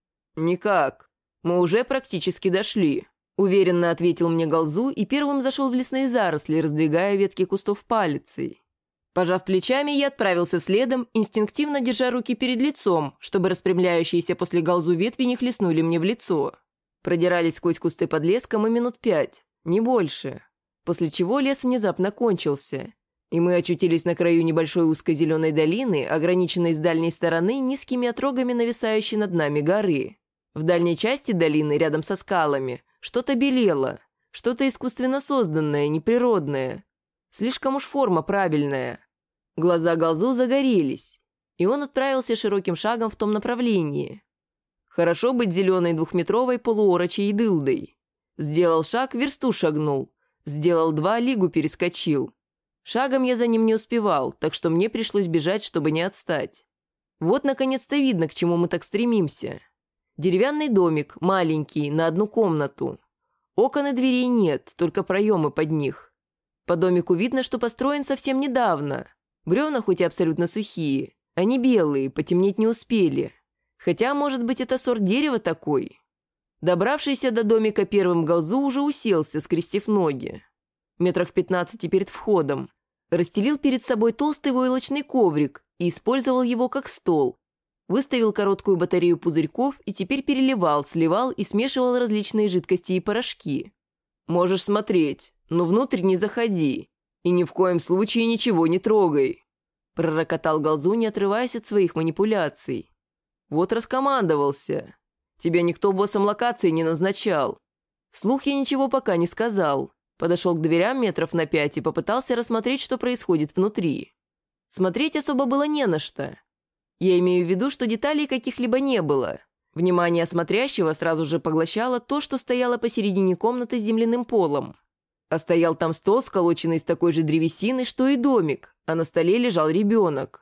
«Никак. Мы уже практически дошли», — уверенно ответил мне Галзу и первым зашел в лесные заросли, раздвигая ветки кустов палицей. Пожав плечами, я отправился следом, инстинктивно держа руки перед лицом, чтобы распрямляющиеся после Галзу ветви не хлестнули мне в лицо. Продирались сквозь кусты подлеска мы минут 5, не больше, после чего лес внезапно кончился, и мы очутились на краю небольшой узкой зеленой долины, ограниченной с дальней стороны низкими отрогами нависающей над нами горы. В дальней части долины, рядом со скалами, что-то белело, что-то искусственно созданное, неприродное. Слишком уж форма правильная. Глаза Галзу загорелись, и он отправился широким шагом в том направлении. Хорошо быть зеленой 2-метровой полуорочей дылдой. Сделал шаг, версту шагнул. Сделал 2, лигу перескочил. Шагом я за ним не успевал, так что мне пришлось бежать, чтобы не отстать. Вот, наконец-то, видно, к чему мы так стремимся. Деревянный домик, маленький, на 1 комнату. Окон и дверей нет, только проемы под них. По домику видно, что построен совсем недавно. Бревна хоть и абсолютно сухие, они белые, потемнеть не успели. Хотя, может быть, это сорт дерева такой. Добравшийся до домика первым Галзу уже уселся, скрестив ноги. Метрах в 15 перед входом. Расстелил перед собой толстый войлочный коврик и использовал его как стол. Выставил короткую батарею пузырьков и теперь переливал, сливал и смешивал различные жидкости и порошки. «Можешь смотреть, но внутрь не заходи. И ни в коем случае ничего не трогай», – пророкотал Галзу, не отрываясь от своих манипуляций. «Вот раскомандовался. Тебя никто боссом локации не назначал». Вслух я ничего пока не сказал. Подошел к дверям метров на 5 и попытался рассмотреть, что происходит внутри. Смотреть особо было не на что. Я имею в виду, что деталей каких-либо не было. Внимание смотрящего сразу же поглощало то, что стояло посередине комнаты с земляным полом. А стоял там стол, сколоченный из такой же древесины, что и домик, а на столе лежал ребенок.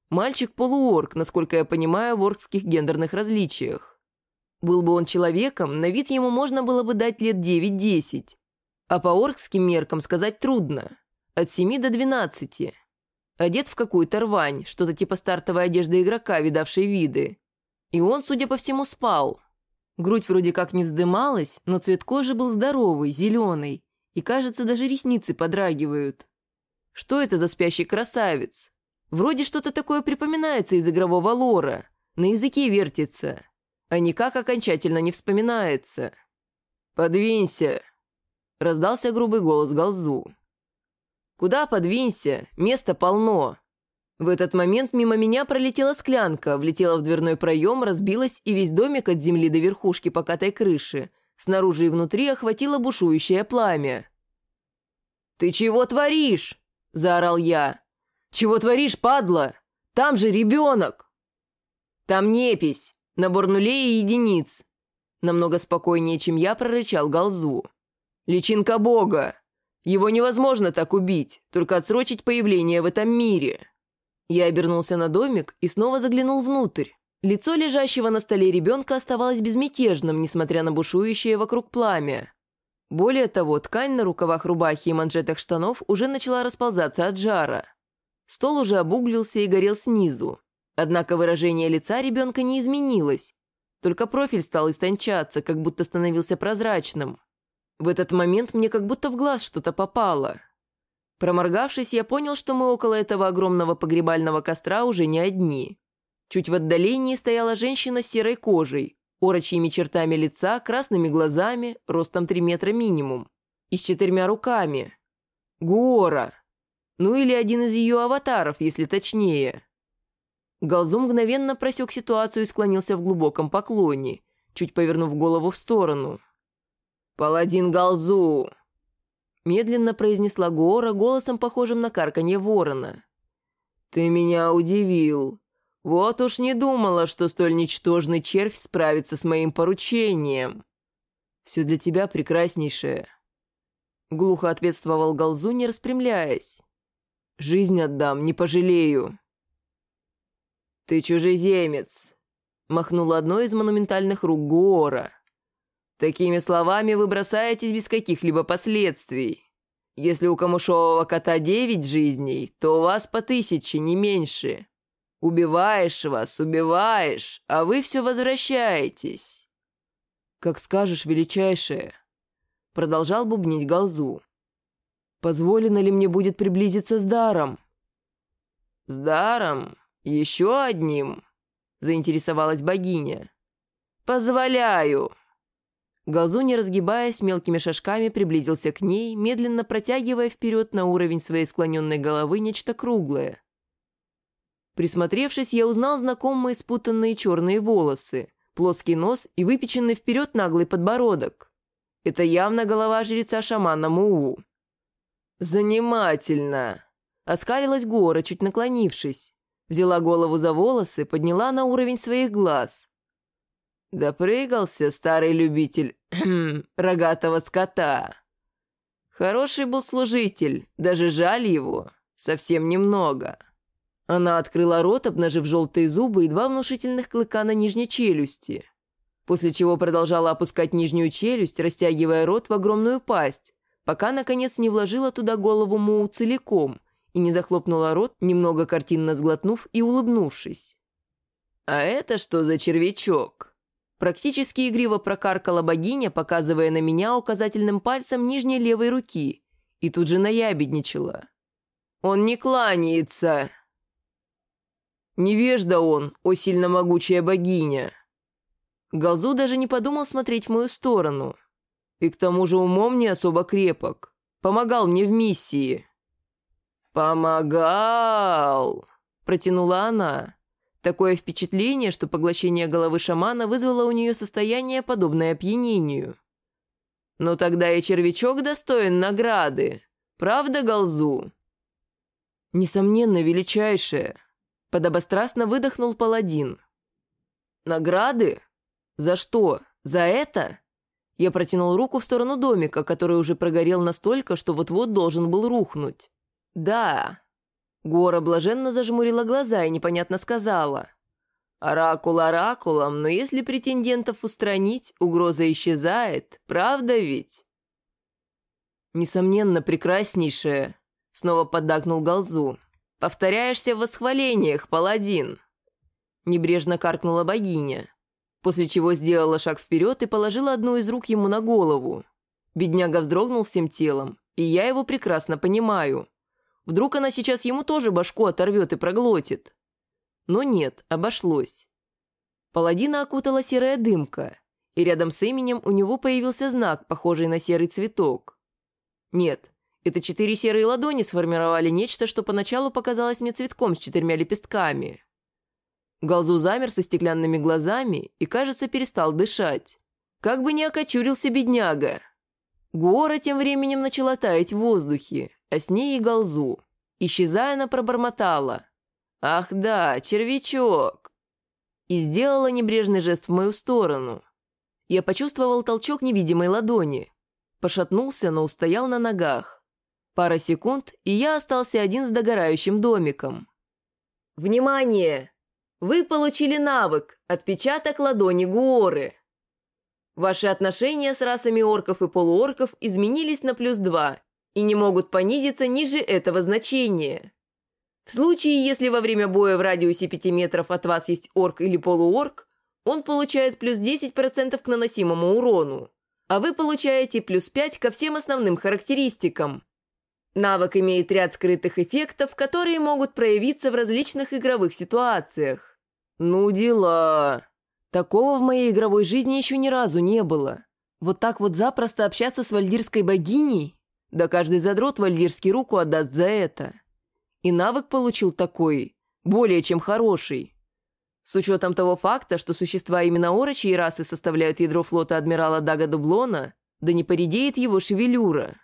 Мальчик-полуорк, насколько я понимаю, в оркских гендерных различиях. Был бы он человеком, на вид ему можно было бы дать лет 9-10. А по оркским меркам сказать трудно. От 7 до 12. Одет в какую-то рвань, что-то типа стартовой одежды игрока, видавшей виды. И он, судя по всему, спал. Грудь вроде как не вздымалась, но цвет кожи был здоровый, зеленый, и, кажется, даже ресницы подрагивают. Что это за спящий красавец? Вроде что-то такое припоминается из игрового лора, на языке вертится, а никак окончательно не вспоминается. «Подвинься!» — раздался грубый голос Галзу. «Куда подвинься? Места полно!» В этот момент мимо меня пролетела склянка, влетела в дверной проем, разбилась, и весь домик от земли до верхушки покатой крыши снаружи и внутри охватило бушующее пламя. «Ты чего творишь?» – заорал я. «Чего творишь, падла? Там же ребенок!» «Там непись, набор нулей и единиц!» Намного спокойнее, чем я, прорычал Галзу. «Личинка бога! Его невозможно так убить, только отсрочить появление в этом мире!» Я обернулся на домик и снова заглянул внутрь. Лицо лежащего на столе ребенка оставалось безмятежным, несмотря на бушующее вокруг пламя. Более того, ткань на рукавах рубахи и манжетах штанов уже начала расползаться от жара. Стол уже обуглился и горел снизу. Однако выражение лица ребенка не изменилось, только профиль стал истончаться, как будто становился прозрачным. В этот момент мне как будто в глаз что-то попало. Проморгавшись, я понял, что мы около этого огромного погребального костра уже не одни. Чуть в отдалении стояла женщина с серой кожей, орочьими чертами лица, красными глазами, ростом 3 метра минимум, и с 4 руками. Гуора. Ну или один из ее аватаров, если точнее. Галзу мгновенно просек ситуацию и склонился в глубоком поклоне, чуть повернув голову в сторону. «Паладин Галзу!» Медленно произнесла Гуора голосом, похожим на карканье ворона. «Ты меня удивил. Вот уж не думала, что столь ничтожный червь справится с моим поручением. Все для тебя, прекраснейшая». Глухо ответствовал Галзу, не распрямляясь. «Жизнь отдам, не пожалею». «Ты чужеземец», — махнула одной из монументальных рук Гуора. «Такими словами вы бросаетесь без каких-либо последствий. Если у камышового кота 9 жизней, то у вас по 1000, не меньше. Убиваешь вас, убиваешь, а вы все возвращаетесь». «Как скажешь, величайшая», — продолжал бубнить Галзу. «Позволено ли мне будет приблизиться с даром?» «С даром? Еще одним?» — заинтересовалась богиня. «Позволяю». Галзу, не разгибаясь, мелкими шажками приблизился к ней, медленно протягивая вперед на уровень своей склоненной головы нечто круглое. Присмотревшись, я узнал знакомые спутанные черные волосы, плоский нос и выпеченный вперед наглый подбородок. Это явно голова жреца-шамана Муу. «Занимательно!» — оскалилась Гора, чуть наклонившись. Взяла голову за волосы, подняла на уровень своих глаз. «Допрыгался старый любитель рогатого скота. Хороший был служитель, даже жаль его, совсем немного». Она открыла рот, обнажив желтые зубы и 2 внушительных клыка на нижней челюсти, после чего продолжала опускать нижнюю челюсть, растягивая рот в огромную пасть, пока, наконец, не вложила туда голову Муу целиком и не захлопнула рот, немного картинно сглотнув и улыбнувшись. «А это что за червячок?» Практически игриво прокаркала богиня, показывая на меня указательным пальцем нижней левой руки, и тут же наябедничала. «Он не кланяется!» «Невежда он, о сильно могучая богиня!» Галзу даже не подумал смотреть в мою сторону. И к тому же умом не особо крепок. Помогал мне в миссии. «Помогал!» – протянула она. Такое впечатление, что поглощение головы шамана вызвало у нее состояние, подобное опьянению. «Но тогда и червячок достоин награды. Правда, Галзу?» «Несомненно, величайшая», — подобострастно выдохнул паладин. «Награды? За что? За это?» Я протянул руку в сторону домика, который уже прогорел настолько, что вот-вот должен был рухнуть. «Да». Гора блаженно зажмурила глаза и непонятно сказала: «Оракул оракулом, но если претендентов устранить, угроза исчезает, правда ведь?» «Несомненно, прекраснейшая», — снова поддакнул Галзу. «Повторяешься в восхвалениях, паладин!» Небрежно каркнула богиня, после чего сделала шаг вперед и положила одну из рук ему на голову. Бедняга вздрогнул всем телом, и я его прекрасно понимаю. Вдруг она сейчас ему тоже башку оторвет и проглотит. Но нет, обошлось. Паладина окутала серая дымка, и рядом с именем у него появился знак, похожий на серый цветок. Нет, это 4 серые ладони сформировали нечто, что поначалу показалось мне цветком с 4 лепестками. Галзу замер со стеклянными глазами и, кажется, перестал дышать. Как бы ни окочурился бедняга. Гора тем временем начала таять в воздухе, а с ней и Галзу. Исчезая, она пробормотала: «Ах да, червячок!» и сделала небрежный жест в мою сторону. Я почувствовал толчок невидимой ладони. Пошатнулся, но устоял на ногах. Пара секунд, и я остался один с догорающим домиком. «Внимание! Вы получили навык «Отпечаток ладони Гуоры». Ваши отношения с расами орков и полуорков изменились на +2 и не могут понизиться ниже этого значения. В случае, если во время боя в радиусе 5 метров от вас есть орк или полуорк, он получает +10% к наносимому урону, а вы получаете +5 ко всем основным характеристикам. Навык имеет ряд скрытых эффектов, которые могут проявиться в различных игровых ситуациях. Ну дела. Такого в моей игровой жизни еще ни разу не было. Вот так вот запросто общаться с вальдирской богиней? Да каждый задрот вальдирский руку отдаст за это. И навык получил такой, более чем хороший. С учетом того факта, что существа именно орочьей расы составляют ядро флота адмирала Дага Дублона, да не поредеет его шевелюра.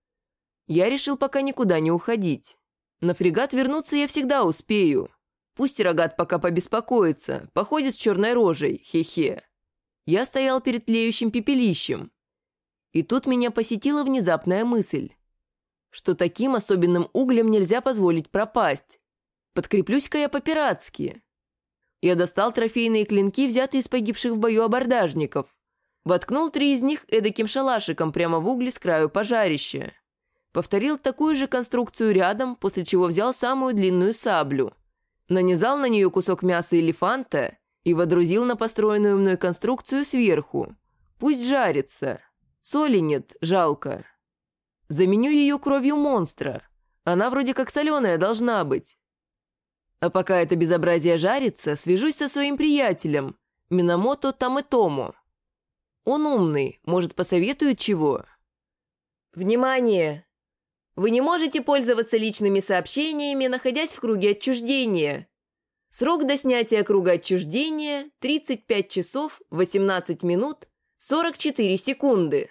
Я решил пока никуда не уходить. На фрегат вернуться я всегда успею. Пусть Рогат пока побеспокоится, походит с черной рожей, хе-хе. Я стоял перед тлеющим пепелищем. И тут меня посетила внезапная мысль, что таким особенным углем нельзя позволить пропасть. Подкреплюсь-ка я по-пиратски. Я достал трофейные клинки, взятые из погибших в бою абордажников. Воткнул 3 из них эдаким шалашиком прямо в угли с краю пожарища. Повторил такую же конструкцию рядом, после чего взял самую длинную саблю. Нанизал на нее кусок мяса элефанта и водрузил на построенную мной конструкцию сверху. Пусть жарится. Соли нет, жалко. Заменю ее кровью монстра. Она вроде как соленая должна быть. А пока это безобразие жарится, свяжусь со своим приятелем, Минамото Таметому. Он умный, может, посоветует чего? Внимание! Вы не можете пользоваться личными сообщениями, находясь в круге отчуждения. Срок до снятия круга отчуждения – 35 часов, 18 минут, 44 секунды.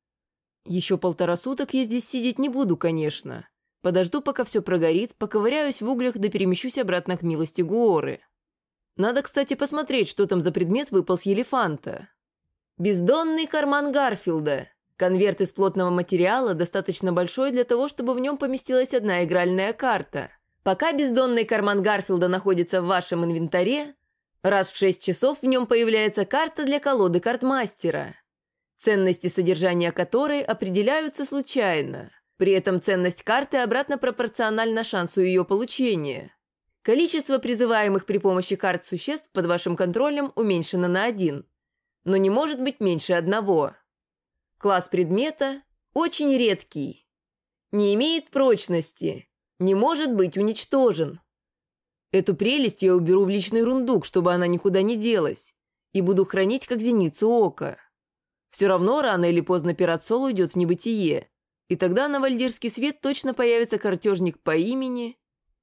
Еще 1,5 суток я здесь сидеть не буду, конечно. Подожду, пока все прогорит, поковыряюсь в углях, да перемещусь обратно к милости Гуоры. Надо, кстати, посмотреть, что там за предмет выпал с елефанта. Бездонный карман Гарфилда. Конверт из плотного материала, достаточно большой для того, чтобы в нем поместилась одна игральная карта. Пока бездонный карман Гарфилда находится в вашем инвентаре, раз в 6 часов в нем появляется карта для колоды картмастера, ценности содержания которой определяются случайно. При этом ценность карты обратно пропорциональна шансу ее получения. Количество призываемых при помощи карт существ под вашим контролем уменьшено на 1, но не может быть меньше 1. Класс предмета очень редкий. Не имеет прочности. Не может быть уничтожен. Эту прелесть я уберу в личный рундук, чтобы она никуда не делась, и буду хранить как зеницу ока. Все равно рано или поздно пират Сол уйдет в небытие, и тогда на вальдирский свет точно появится картежник по имени.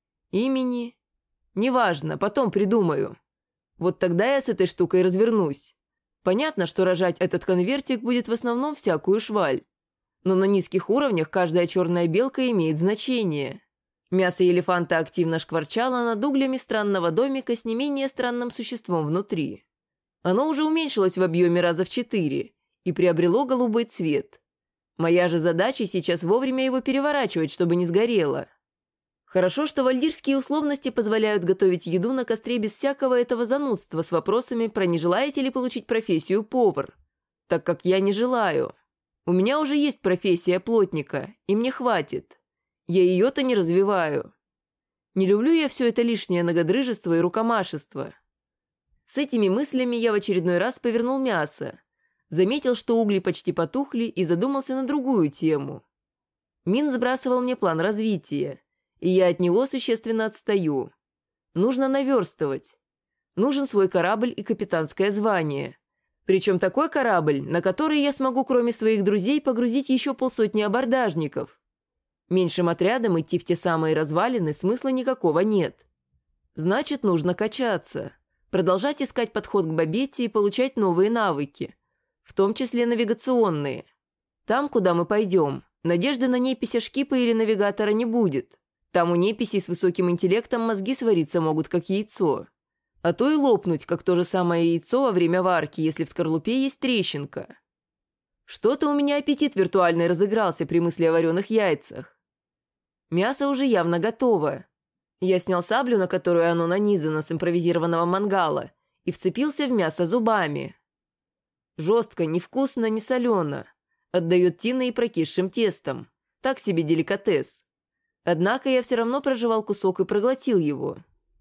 Неважно, потом придумаю. Вот тогда я с этой штукой развернусь. Понятно, что рожать этот конвертик будет в основном всякую шваль. Но на низких уровнях каждая черная белка имеет значение. Мясо элефанта активно шкварчало над углями странного домика с не менее странным существом внутри. Оно уже уменьшилось в объеме раза в 4 и приобрело голубой цвет. Моя же задача сейчас вовремя его переворачивать, чтобы не сгорело. Хорошо, что вальдирские условности позволяют готовить еду на костре без всякого этого занудства с вопросами про не желаете ли получить профессию повар, так как я не желаю. У меня уже есть профессия плотника, и мне хватит. Я ее-то не развиваю. Не люблю я все это лишнее многодрыжество и рукомашество. С этими мыслями я в очередной раз повернул мясо, заметил, что угли почти потухли, и задумался на другую тему. Мин сбрасывал мне план развития, и я от него существенно отстаю. Нужно наверстывать. Нужен свой корабль и капитанское звание. Причем такой корабль, на который я смогу, кроме своих друзей, погрузить еще 50 абордажников. Меньшим отрядом идти в те самые развалины смысла никакого нет. Значит, нужно качаться, продолжать искать подход к Бабетте и получать новые навыки, в том числе навигационные. Там, куда мы пойдем, надежды на непися шкипа или навигатора не будет. Там у неписей с высоким интеллектом мозги свариться могут, как яйцо. А то и лопнуть, как то же самое яйцо во время варки, если в скорлупе есть трещинка. Что-то у меня аппетит виртуальный разыгрался при мысли о вареных яйцах. Мясо уже явно готово. Я снял саблю, на которую оно нанизано с импровизированного мангала, и вцепился в мясо зубами. Жестко, невкусно, не солено. Отдает тиной и прокисшим тестом. Так себе деликатес. Однако я все равно прожевал кусок и проглотил его.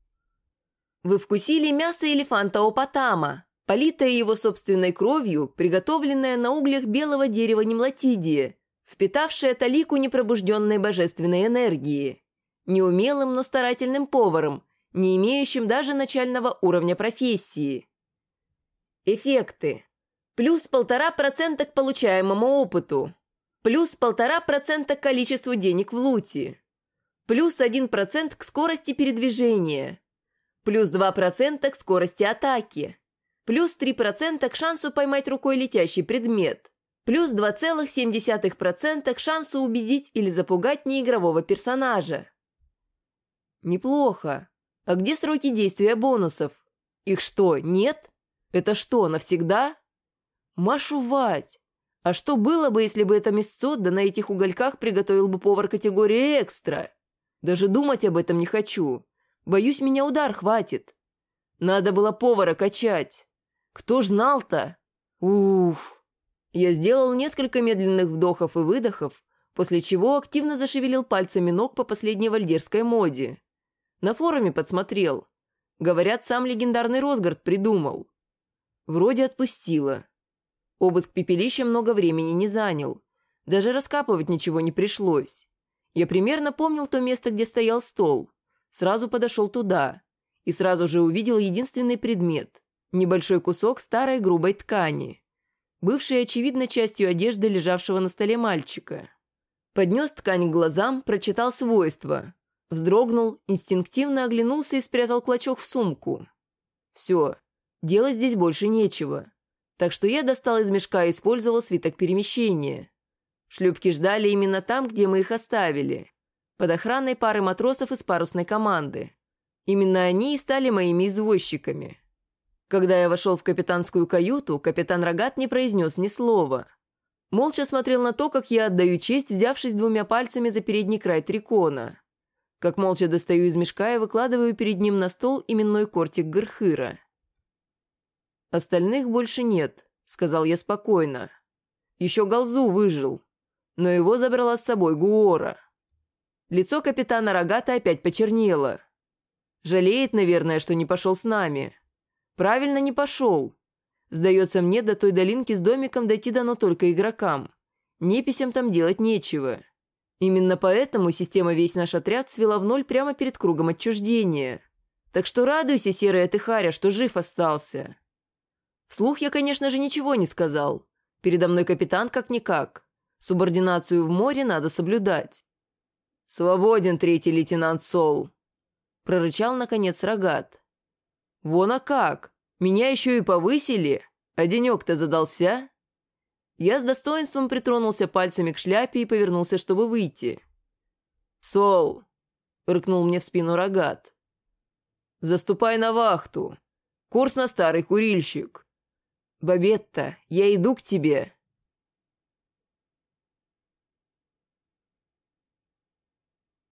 Вы вкусили мясо элефанта-опотама, политое его собственной кровью, приготовленное на углях белого дерева немлатидия, впитавшее талику непробужденной божественной энергии, неумелым, но старательным поваром, не имеющим даже начального уровня профессии. Эффекты. Плюс 1,5% к получаемому опыту. Плюс 1,5% к количеству денег в луте. Плюс 1% к скорости передвижения. Плюс 2% к скорости атаки. Плюс 3% к шансу поймать рукой летящий предмет. Плюс 2,7% к шансу убедить или запугать неигрового персонажа. Неплохо. А где сроки действия бонусов? Их что, нет? Это что, навсегда? Машу вать! А что было бы, если бы это мясцо, да на этих угольках приготовил бы повар категории экстра? Даже думать об этом не хочу. Боюсь, меня удар хватит. Надо было повара качать. Кто ж знал-то? Уф. Я сделал несколько медленных вдохов и выдохов, после чего активно зашевелил пальцами ног по последней вальдерской моде. На форуме подсмотрел. Говорят, сам легендарный Росгард придумал. Вроде отпустила. Обыск пепелища много времени не занял. Даже раскапывать ничего не пришлось. Я примерно помнил то место, где стоял стол. Сразу подошел туда. И сразу же увидел единственный предмет. Небольшой кусок старой грубой ткани, бывший, очевидно, частью одежды лежавшего на столе мальчика. Поднес ткань к глазам, прочитал свойства. Вздрогнул, инстинктивно оглянулся и спрятал клочок в сумку. Все, делать здесь больше нечего. Так что я достал из мешка и использовал свиток перемещения. Шлюпки ждали именно там, где мы их оставили, под охраной пары матросов из парусной команды. Именно они и стали моими извозчиками. Когда я вошел в капитанскую каюту, капитан Рогат не произнес ни слова. Молча смотрел на то, как я отдаю честь, взявшись 2 пальцами за передний край трикона. Как молча достаю из мешка и выкладываю перед ним на стол именной кортик Гырхыра. «Остальных больше нет», — сказал я спокойно. «Еще Галзу выжил, но его забрала с собой Гуора». Лицо капитана Рогата опять почернело. Жалеет, наверное, что не пошел с нами. Правильно, не пошел. Сдается мне, до той долинки с домиком дойти дано только игрокам. Неписям там делать нечего. Именно поэтому система весь наш отряд свела в ноль прямо перед кругом отчуждения. Так что радуйся, серая тыхаря, что жив остался. Вслух я, конечно же, ничего не сказал. Передо мной капитан как-никак. Субординацию в море надо соблюдать. «Свободен, 3-й лейтенант Сол», — прорычал, наконец, Рогат. «Вон а как! Меня еще и повысили, а денек-то задался». Я с достоинством притронулся пальцами к шляпе и повернулся, чтобы выйти. «Сол», — рыкнул мне в спину Рогат, — «заступай на вахту. Курс на старый курильщик. Бабетта, я иду к тебе».